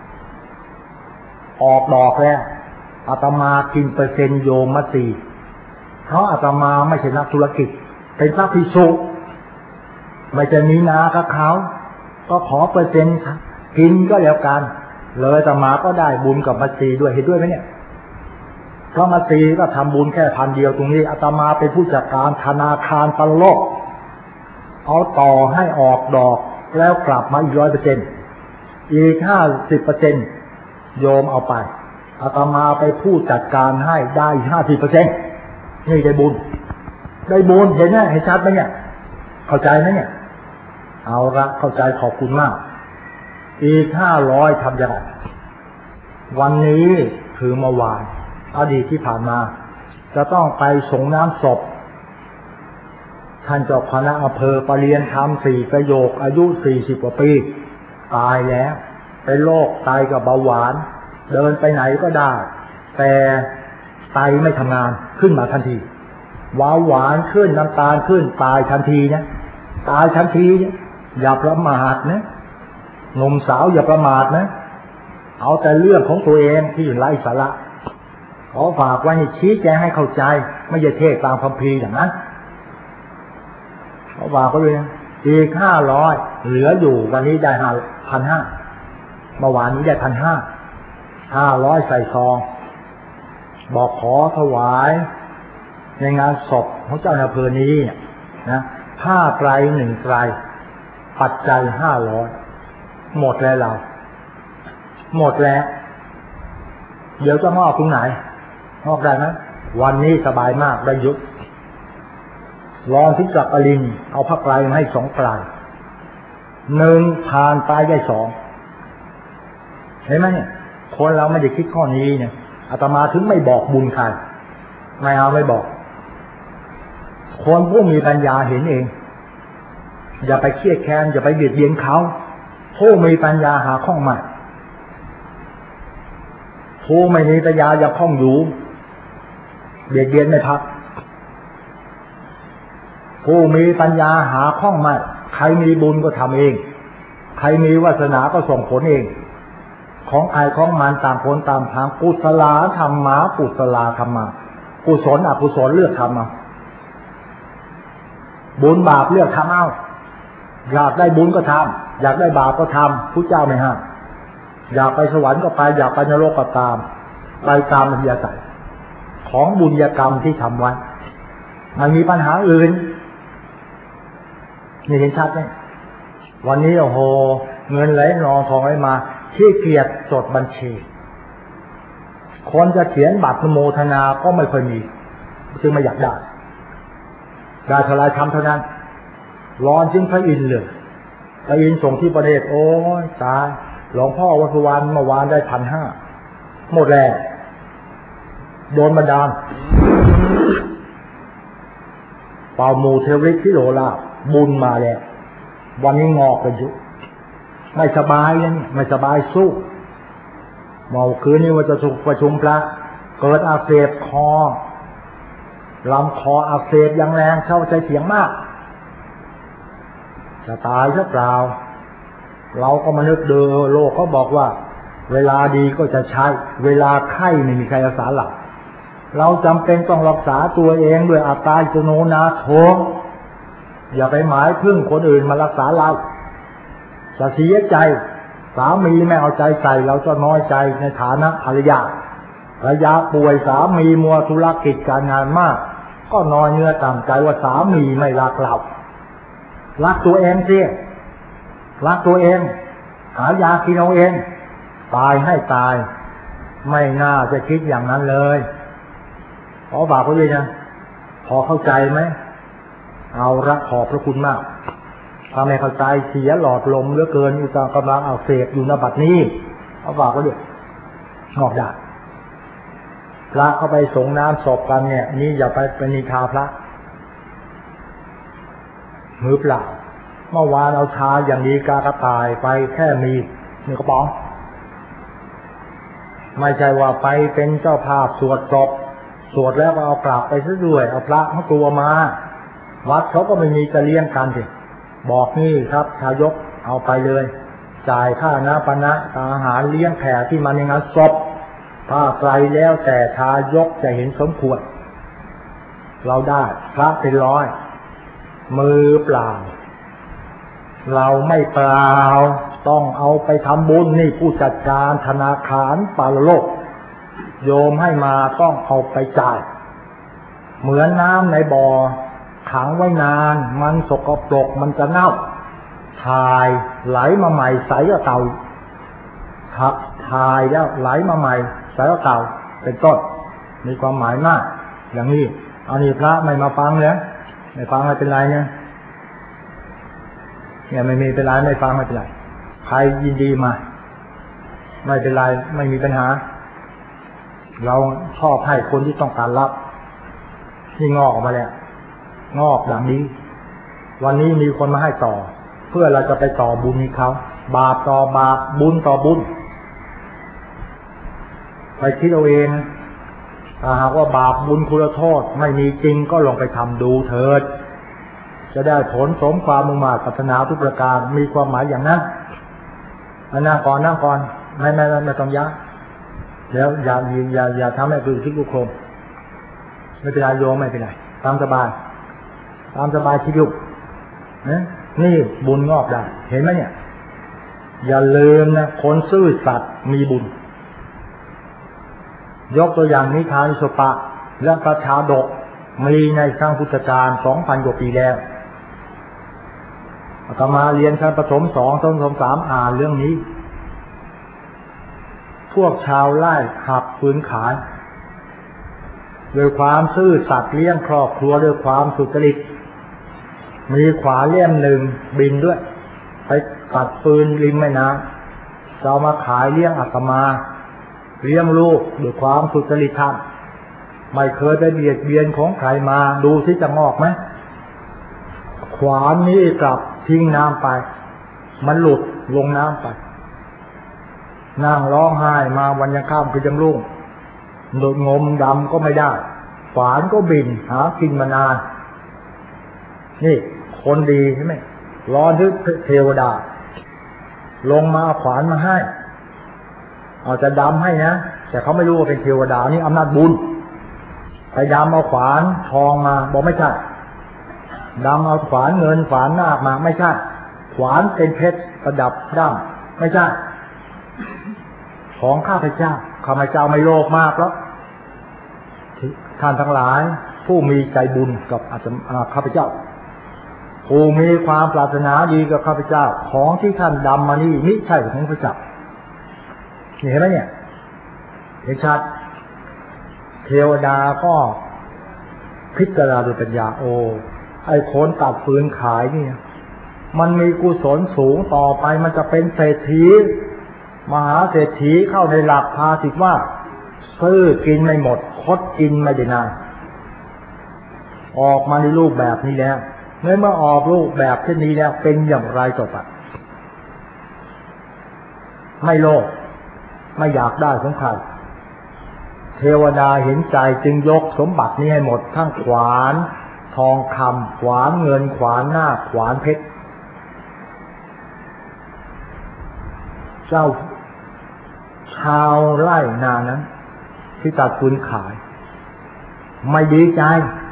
ออกดอกแล้วอาตมากินเปอร์เซ็นต์โยมมัตสีเพราะอาตมาไม่ใช่นักธุรกิจเป็นพระภิกษุไม่จะมีนากับเขาก็ขอเปอร์เซ็นต์กินก็แล้วกันเลยอาตมาก็ได้บุญกับมัตสีด้วยเห็นด้วยไหมเนี่ยเพราะมัตสีก็ทำบุญแค่1,000 เดียวตรงนี้อาตมาเป็นผู้จัดการธนาคารปรโลกเอาต่อให้ออกดอกแล้วกลับมาอีก 100% อีก 50% โยมเอาไปอาตมาไปผู้จัดการให้ได้ 50% นี่ได้บุญเห็นไหมเห็นชัดไหมเนี่ยเข้าใจไหมเนี่ยเอาละเข้าใจขอบคุณมากอีก500ทำยังไงวันนี้คือเมื่อวานอดีตที่ผ่านมาจะต้องไปส่งน้ำศพท่านเจ้าคณะอำเภอประเรียนธรรม4 ประโยคอายุ40 กว่าปีตายแล้วเป็นโรคไตกับเบาหวานเดินไปไหนก็ได้แต่ไตไม่ทำงานขึ้นมาทันทีเบาหวานขึ้นน้ำตาลขึ้นตายทันทีนะตายทันทีอย่าประมาทนะหนุ่มสาวอย่าประมาทนะเอาแต่เรื่องของตัวเองที่ไร้สาระขอฝากไว้ชี้แจงให้เข้าใจไม่ใช่เทศตามคัมภีร์อย่างนั้นขอฝากไว้เลยอีก500เหลืออยู่วันนี้ได้1,500เมื่อวานนี้ได้1,500 500ใส่ซองบอกขอถวายในงานศพของเจ้าอำเภอนี้นะผ้าไตร1 ไตรปัจจัย500หมดแล้วเราหมดแล้วเดี๋ยวจะมอบตรงไหนมอบได้ไหมวันนี้สบายมากได้ยุบรองทิศจักรลินเอาผ้าไตรมาให้2 ไตร1ผ่านไปได้2เห็นไหมเนี่ยคนเราไม่ได้คิดข้อนี้เนี่ยอาตมาถึงไม่บอกบุญใครไม่บอกคนผู้มีปัญญาเห็นเองอย่าไปเครียดแค้นอย่าไปเบียดเบียนเขาผู้มีปัญญาหาข้องใหม่ผู้ไม่มีปัญญาอย่าข้องอยู่เบียดเบียนไม่พักผู้มีปัญญาหาข้องใหม่ใครมีบุญก็ทำเองใครมีวาสนาก็ส่งผลเองของใครของมันต่างคนต่างทางกุศลธรรมะกุศลธรรมะกุศลอกุศลเลือกทำเอาบุญบาปเลือกทำเอาอยากได้บุญก็ทำอยากได้บาปก็ทำผู้เจ้าไม่ห้ามอยากไปสวรรค์ก็ไปอยากไปนรกก็ตามไปตามอริยสัจของบุญกรรมที่ทำไว้มันมีปัญหาอื่นนี่เห็นชัดไหมวันนี้โอ้โหเงินไหลนองทองไหลมาที่เกียรติจดบัญชีคนจะเขียนบัตรโมทนาก็ไม่ค่อยมีจึงไม่อยากได้ทลายทำเท่านั้นร้อนจึงพระอินทร์เลยพระอินทร์ส่งที่ประเทศโอ้ยตายหลวงพ่อวัดสุวรรณเมื่อวานได้1,500หมดแล้วโดนบันดาลเป่าหมู่เทวฤทธิ์พิโรลาบุญมาแล้ววันนี้งอกกันอยู่ไม่สบายเลยไม่สบายสู้เมื่อคืนนี้ว่าจะถูกประชุมพระเกิดอักเสบคอลำคออักเสบอย่างแรงเศร้าใจเสียงมากจะตายหรือเปล่าเราก็มานึกดูโลกเขาบอกว่าเวลาดีก็จะใช้เวลาไข้ไม่มีใครรักษาหลักเราจำเป็นต้องรักษาตัวเองด้วยอัตตาโนนาโถอย่าไปหมายพึ่งคนอื่นมารักษาเราจะเสียใจสามีไม่เอาใจใส่เราจะน้อยใจในฐานะภรรยาป่วยสามีมัวธุรกิจการงานมากก็น้อยเนื้อต่ำใจว่าสามีไม่รักเรารักตัวเองสิรักตัวเองหายากินเอาเองตายให้ตายไม่น่าจะคิดอย่างนั้นเลยขอบาปเขาด้วยนะพอเข้าใจไหมเอาละขอบพระคุณมากถ้าไม่เข้าใจเสียหลอดลมเหลือเกินอุตส่าห์กำลังเอาเสพอยู่ณบัดนี้เอาบาปเขาด้วยงอกได้พระเข้าไปสงน้ำศพกันเนี่ยนี่อย่าไปนินทาพระมือเปล่าเมื่อวานเอาชาอย่างดีกากระต่ายไปแค่มี1 กระป๋องไม่ใช่ว่าไปเป็นเจ้าภาพสวดศพสวดแล้วก็เอากลับไปซะด้วยเอาพระเขาตัวมาวัดเขาก็ไม่มีจะเลี้ยงกันสิบอกนี่ครับชายกเอาไปเลยจ่ายค่าน้ำปนะอาหารเลี้ยงแขกที่มาในงานศพถ้าไกลแล้วแต่ชายกจะเห็นสมควรเราได้พระเป็นร้อยมือเปล่าเราไม่เปล่าต้องเอาไปทำบุญนี่ผู้จัดการธนาคารปาโลกโยมให้มาต้องเอาไปจ่ายเหมือนน้ำในบ่อขังไว้นานมันสกปรกมันจะเน่าถ่ายไหลมาใหม่ใสกว่าเก่าครับถ่ายแล้วไหลมาใหม่ใสกว่าเก่าเป็นต้นมีความหมายมากอย่างนี้เอานี่พระไม่มาฟังเลยไม่ฟังไม่เป็นไรเนี่ยไม่มีเป็นไรไม่ฟังไม่เป็นไรใครยินดีมาไม่เป็นไรไม่มีปัญหาเราชอบให้คนที่ต้องการรับที่งอกออกมาแล้วงอกอย่างนี้วันนี้มีคนมาให้ต่อเพื่อเราจะไปต่อบุญให้เขาบาปต่อบาปบุญต่อบุญไปคิดเอาเองถ้าหากว่าบาปบุญคุณโทษไม่มีจริงก็ลองไปทำดูเถิดจะได้ผลสมความมุ่งมั่นปรารถนาทุกประการมีความหมายอย่างนั้นนั่งก่อนไม่ต้องยั้งแล้วอย่าทำให้คือที่กุโคมไม่เป็นไรโยมไม่เป็นไรตามสบายชีวิตนี่บุญงอกได้เห็นไหมเนี่ยอย่าลืมนะคนซื่อสัตย์มีบุญยกตัวอย่างนิทานอิโสปะและพระชาดกมีในครั้งพุทธกาล 2,000 กว่าปีแล้วอาตมาเรียนชั้นประถม 2 ประถม 3อ่านเรื่องนี้พวกชาวไร่หักฟืนขายด้วยความซื่อสัตย์เลี้ยงครอบครัวด้วยความสุจริตมีขวาเล่มหนึ่งบินด้วยไปตัดฟืนริมแม่น้ำเอามาขายเลี้ยงอาตมาเลี้ยงลูกด้วยความสุจริตธรรมไม่เคยไปเบียดเบียนของใครมาดูสิจะงอกไหมขวานนี้กลับทิ้งน้ำไปมันหลุดลงน้ำไปนั่งร้องไห้มาวันยังค่ำคือยังรุ่งโดดงมดำก็ไม่ได้ขวานก็บินหากินมานานนี่คนดีใช่ไหมรอที่เทวดาลงมาขวานมาให้เอาจะดำให้นะแต่เขาไม่รู้ว่าเป็นเทวดานี่อำนาจบุญไปดำเอาขวานทองมาบอกไม่ใช่ดำเอาขวานเงินขวานนาคมาไม่ใช่ขวานเป็นเพชรประดับด้ามไม่ใช่ของข้าพเจ้าไม่โลภมากแล้วท่านทั้งหลายผู้มีใจบุญกับข้าพเจ้าผู้มีความปรารถนาดีกับข้าพเจ้าของที่ท่านดำมานี่มิใช่ของพระเจ้าเห็นไหมเนี่ยเห็นชัดเทวดาก็พิจารณาด้วยปัญญาโอไอ้คนตัดฟืนขายนี่มันมีกุศลสูงต่อไปมันจะเป็นเศรษฐีมหาเศรษฐีเข้าในหลักภาษิตว่าซื้อกินไม่หมดคดกินไม่ได้นานออกมาในรูปแบบนี้แล้วเมื่อออกรูปแบบเช่นนี้แล้วเป็นอย่างไรต่อไปไม่โลภไม่อยากได้ของใครเทวดาเห็นใจจึงยกสมบัตินี้ให้หมดทั้งขวานทองคำขวานเงินขวานหน้าขวานเพชรเจ้าชาวไร่นานั้นที่ตัดฟืนขายไม่ดีใจ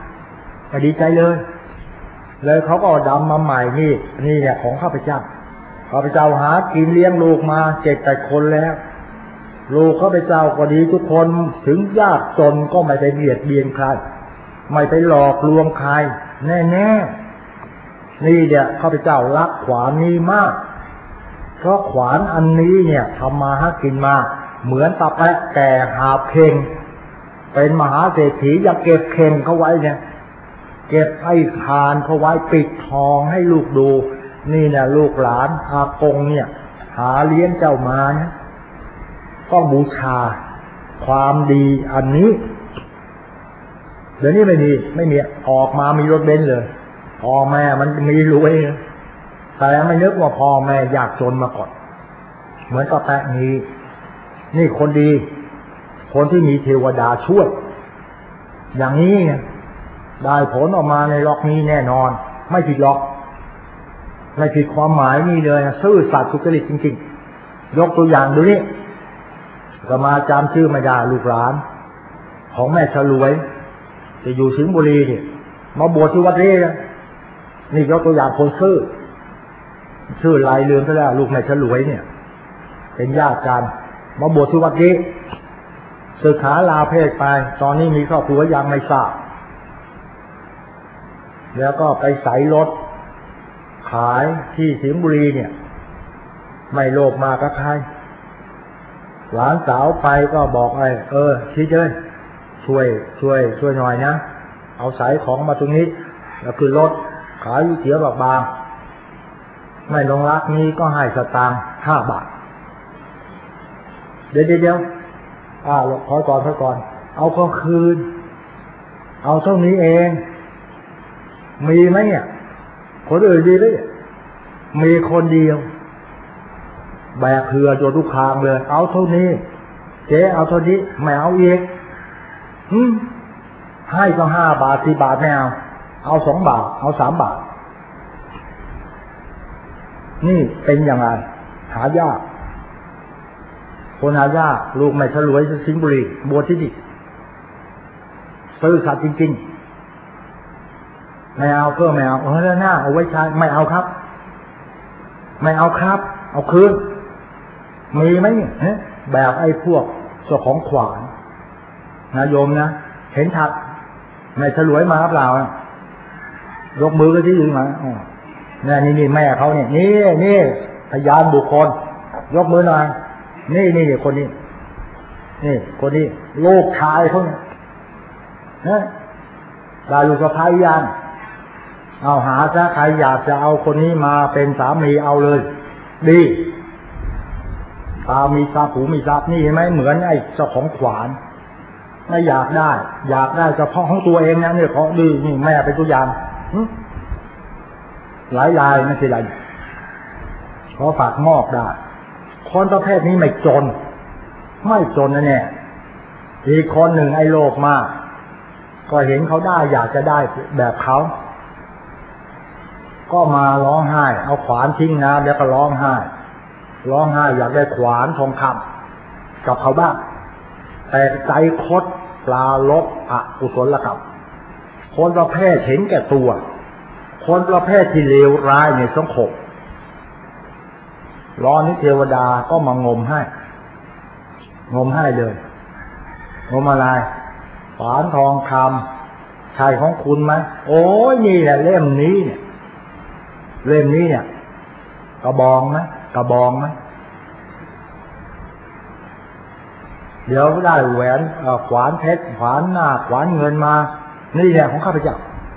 เลยเขาก็ดำมาใหม่นี่เนี่ยของข้าพเจ้าหากินเลี้ยงลูกมา7-8 คนแล้วลูกข้าพเจ้าก็ดีทุกคนถึงยากจนก็ไม่ไปเบียดเบียนใครไม่ไปหลอกลวงใครแน่นี่เนี่ยข้าพเจ้ารักขวานนี้มากเพราะขวานอันนี้เนี่ยทำมาหากินมาเหมือนตาแปะแก่หาเข่งเป็นมหาเศรษฐียังเก็บเข่งเขาไว้เนี่ยเก็บให้ทานเขาไว้ปิดทองให้ลูกดูนี่นะลูกหลานอากงเนี่ยหาเลี้ยงเจ้ามาเนี่ยต้องบูชาความดีอันนี้เดี๋ยวนี้ไม่มีออกมามีรถเบนซ์เลยพ่อแม่มันมีรวยแต่ไม่นึกว่าพ่อแม่ยากจนมาก่อนเหมือนกับแปะนี้นี่คนดีคนที่มีเทวดาช่วยอย่างนี้ไงได้ผลออกมาในล็อกนี้แน่นอนไม่ผิดล็อกไม่ผิดความหมายนี่เลยซื่อสัตย์สุจริตจริงๆยกตัวอย่างดูนี่ก็มาจำชื่อไม่ได้ลูกหลานของแม่ฉลวยจะอยู่สิงห์บุรีเนี่ยมาบวชที่วัดนี้นี่ยกตัวอย่างคนชื่อลายเรือนก็แล้วลูกแม่ฉลวยเนี่ยเป็นญาติกันมาบวชที่วัดนี้ศึกษาลาเพศไปตอนนี้มีครอบครัวยังไม่ทราบแล้วก็ไปใส่รถขายที่สิงห์บุรีเนี่ยไม่โลภมากกับใครหลานสาวไปก็บอกชี้เจ้ยช่วยหน่อยนะเอาสายของมาตรงนี้แล้วคือรถขายก๋วยเตี๋ยวบางๆไม่ลงรักนี้ก็ให้สตางค์5 บาทเดี๋ยวขอก่อนเอาก็คืนเอาเท่านี้เองมีไหมเนี่ยคนอื่นดีเลยมีคนเดียวแบกเหือจนทุกคางเลยเอาเท่านี้เจ๊เอาเท่านี้ไม่เอาอีกให้ก็5 บาท10 บาทไม่เอา2 บาทเอา3 บาทนี่เป็นอย่างไรหายากคนหายากลูกแม่ฉลวยสิงห์บุรีบวชที่นี่ซื่อสัตย์จริงๆไม่เอาเพื่อไม่เอาแล้วหน้าเอาไว้ใช้ไม่เอาครับเอาคืนมีไหมเนี่ยแบบไอ้พวกเจ้าของขวานนะโยมนะเห็นถัดแม่ฉลวยมาเปล่ายกมือก็ที่ยืนมานี่แม่เขาเนี่ยนี่พยานบุคคลยกมือหน่อยนี่คนนี้ลูกชายเขาเนี่ยได้ลูกสะใภ้ยังเอาหาซะใครอยากจะเอาคนนี้มาเป็นสามีเอาเลยดีตามีทรัพย์หูมีทรัพย์นี่เห็นไหมเหมือนไอ้เจ้าของขวานไม่อยากได้เฉพาะของตัวเองนะเนี่ยเขาดีนี่แม่เป็นตัวอย่างหลายรายไม่ใช่ไรเขาฝากงอกได้คนประเภทนี้ไม่จนนะเนี่ยอีกคนหนึ่งไอ้โลภมากก็เห็นเขาได้อยากจะได้แบบเขาก็มาร้องไห้เอาขวานทิ้งน้ำแล้วก็ร้องไห้อยากได้ขวานทองคำกับเขาบ้างแต่ใจคดปลาลบอกุศลกรรมคนประเภทเห็นแก่ตัวคนประเภทที่เลวร้ายในสังคมร้อนนี้เทวดาก็มางมให้เลยงมอะไรขวานทองคำใช่ของคุณไหมโอ้ยนี่แหละเล่มนี้เนี่ยกระบองไหมเดี๋ยวได้แหวนขวานเพชรขวานหน้าขวานเงินมานี่แหละของข้าพเจ้า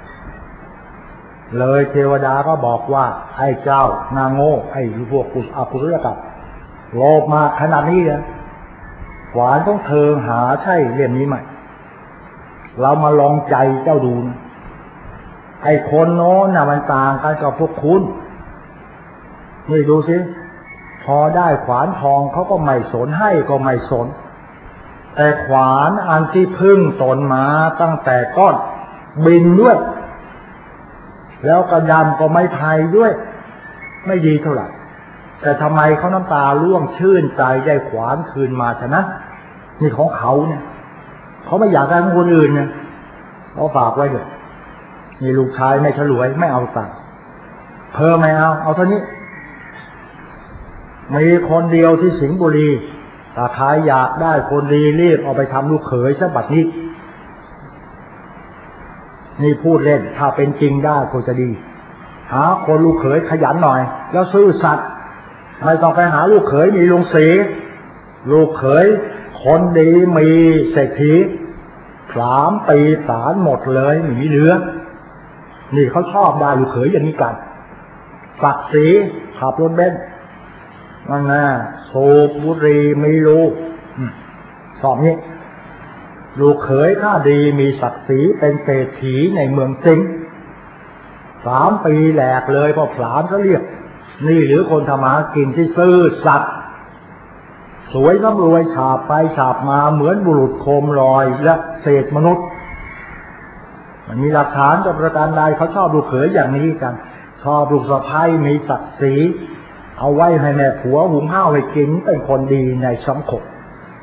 เลยเทวดาก็บอกว่าไอ้เจ้านางโง่ไอ้พวกอกุศลกรรมโลภมาขนาดนี้เลยขวานต้องเธอหาใช่เล่มนี้ไหมเรามาลองใจเจ้าดูนะไอ้คนโน้นน่ะมันต่างกันกับพวกคุณนี่ดูสิพอได้ขวานทองเขาก็ไม่สนให้ก็ไม่สนแต่ขวานอันที่พึ่งตนมาตั้งแต่ก้อนบินด้วยแล้วกระดำก็ไม่ไผ่ด้วยไม่ดีเท่าไหร่แต่ทำไมเขาน้ำตาร่วงชื่นใจได้ขวานคืนมาฉะนั้นนี่ของเขาเนี่ยเขาไม่อยากได้ของคนอื่นเนี่ยเขาฝากไว้เลยนี่ลูกชายไม่ฉลวยไม่เอาตังค์เพิ่มไม่เอาเท่านี้มีคนเดียวที่สิงห์บุรีแต่ใครอยากได้คนดีรีบเอาไปทำลูกเขยซะบัดนี้นี่พูดเล่นถ้าเป็นจริงได้ก็จะดีหาคนลูกเขยขยันหน่อยแล้วซื่อสัตย์ไม่ต้องไปหาลูกเขยมีลงสีลูกเขยคนดีมีเศรษฐี3 ปีศาลหมดเลยหนีเหลือนี่เขาชอบได้ลูกเขยอย่างนี้กันศักดิ์ศรีขับรถเบนซ์นั่นนะสูบบุหรี่ไม่รู้สอบนี้ลูกเขยถ้าดีมีศักดิ์ศรีเป็นเศรษฐีในเมืองสิงห์3 ปีแหลกเลยพอผลาญเขาเรียกนี่หรือคนทำมากินที่ซื่อสัตย์สวยร่ำรวยฉาบไปฉาบมาเหมือนบุรุษโคมลอยและเศษมนุษย์มันมีหลักฐานจากประการใดเขาชอบลูกเขยอย่างนี้กันชอบลูกสะใภ้มีศักดิ์ศรีเอาไว้ให้แม่ผัวหุงข้าวให้กินเป็นคนดีในสังคม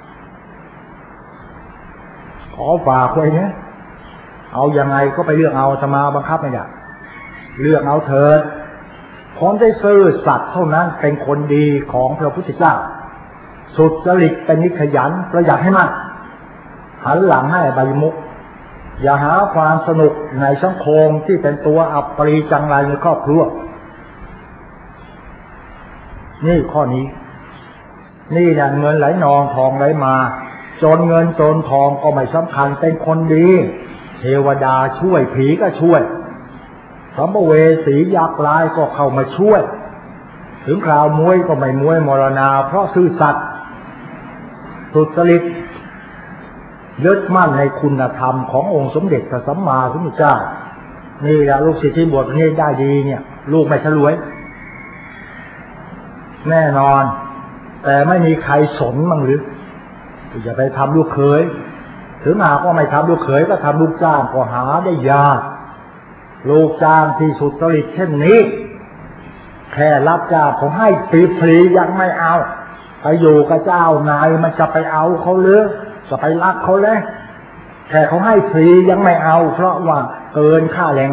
ขอฝากไว้เนี่ยเอายังไงก็ไปเลือกเอาจะมาบังคับไม่ได้เลือกเอาเถิดคนได้ซื่อสัตย์เท่านั้นเป็นคนดีของพระพุทธเจ้าสุจริตเป็นนิขยันประหยัดให้มากหันหลังให้ใบมุกอย่าหาความสนุกในสังคมที่เป็นตัวอับปรีจังไรในครอบครัวนี่ข้อนี้นี่แหละเงินไหลนองทองไหลมาจนเงินจนทองก็ไม่สำคัญเป็นคนดีเทวดาช่วยผีก็ช่วยสัมภเวสียักษ์ร้ายก็เข้ามาช่วยถึงคราวมวยก็ไม่มวยมรณาเพราะซื่อสัตย์สุจริตยึดมั่นในคุณธรรมขององค์สมเด็จพระสัมมาสัมพุทธเจ้านี่แหละลูกศิษย์ที่บวชนี่ได้ดีเนี่ยลูกไม่ฉลวยแน่นอนแต่ไม่มีใครสนมั่งหรืออย่าไปทำลูกเขยถึงหากว่าไม่ทำลูกเขยก็ทำลูกจ้างก็หาได้ยากลูกจ้างที่สุจริตเช่นนี้แค่รับจ้างผมให้ฟรีๆยังไม่เอาไปอยู่กับเจ้านายมันจะไปเอาเขาหรือจะไปรักเขาเลยแค่เขาให้ฟรียังไม่เอาเพราะว่าเกินค่าแรง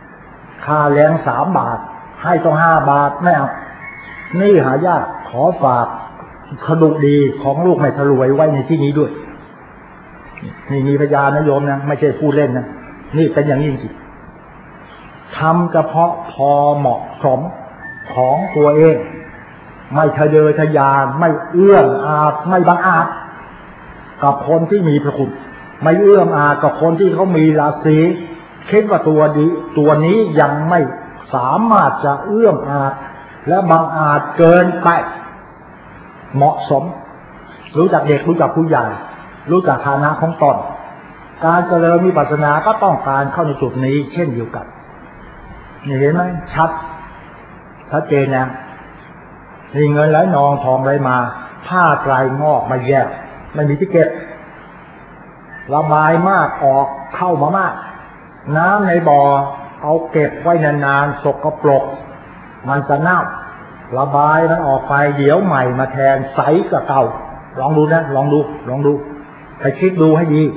3 บาทให้ต้อง5 บาทไม่เอานี่หายากขอฝากขดุดีของลูกไม่ฉลวยไว้ในที่นี้ด้วยนี่มีพยานนะโยมนะไม่ใช่พูดเล่นนะนี่เป็นอย่างนี้จริงทำเฉพาะพอเหมาะสมของตัวเองไม่ทะเยอทะยานไม่เอื้อมอาจไม่บังอาจกับคนที่มีพระคุณไม่เอื้อมอาจกับคนที่เขามีราศีคิดว่าตัวนี้ยังไม่สามารถจะเอื้อมอาจและบังอาจเกินไปเหมาะสมรู้จักเด็กรู้จักผู้ใหญ่รู้จักฐานะของตนการเจริญวิปัสสนาก็ต้องการเข้าในจุดนี้เช่นเดียวกันนี่เห็นไหมชัดเจนนะนี่เงินไหลนองทองไหลมาผ้าไตรงอกมาแยกไม่มีที่เก็บระบายมากออกเข้ามามากน้ำในบ่อเอาเก็บไว้นานๆสกปรกมันจะเน่าระบายมันออกไปเดี๋ยวใหม่มาแทนใสกับเก่าลองดูนะลองดูไปคิดดูให้ดี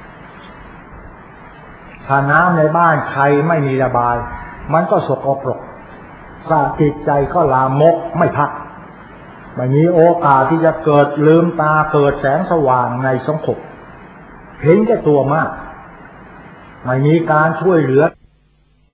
ถ้าน้ำในบ้านใครไม่มีระบายมันก็สกปรกสร้างจิตใจก็ลามกไม่พักไม่มีโอกาสที่จะเกิดลืมตาเกิดแสงสว่างในสังคมเห็นแก่ตัวมากไม่มีการช่วยเหลือ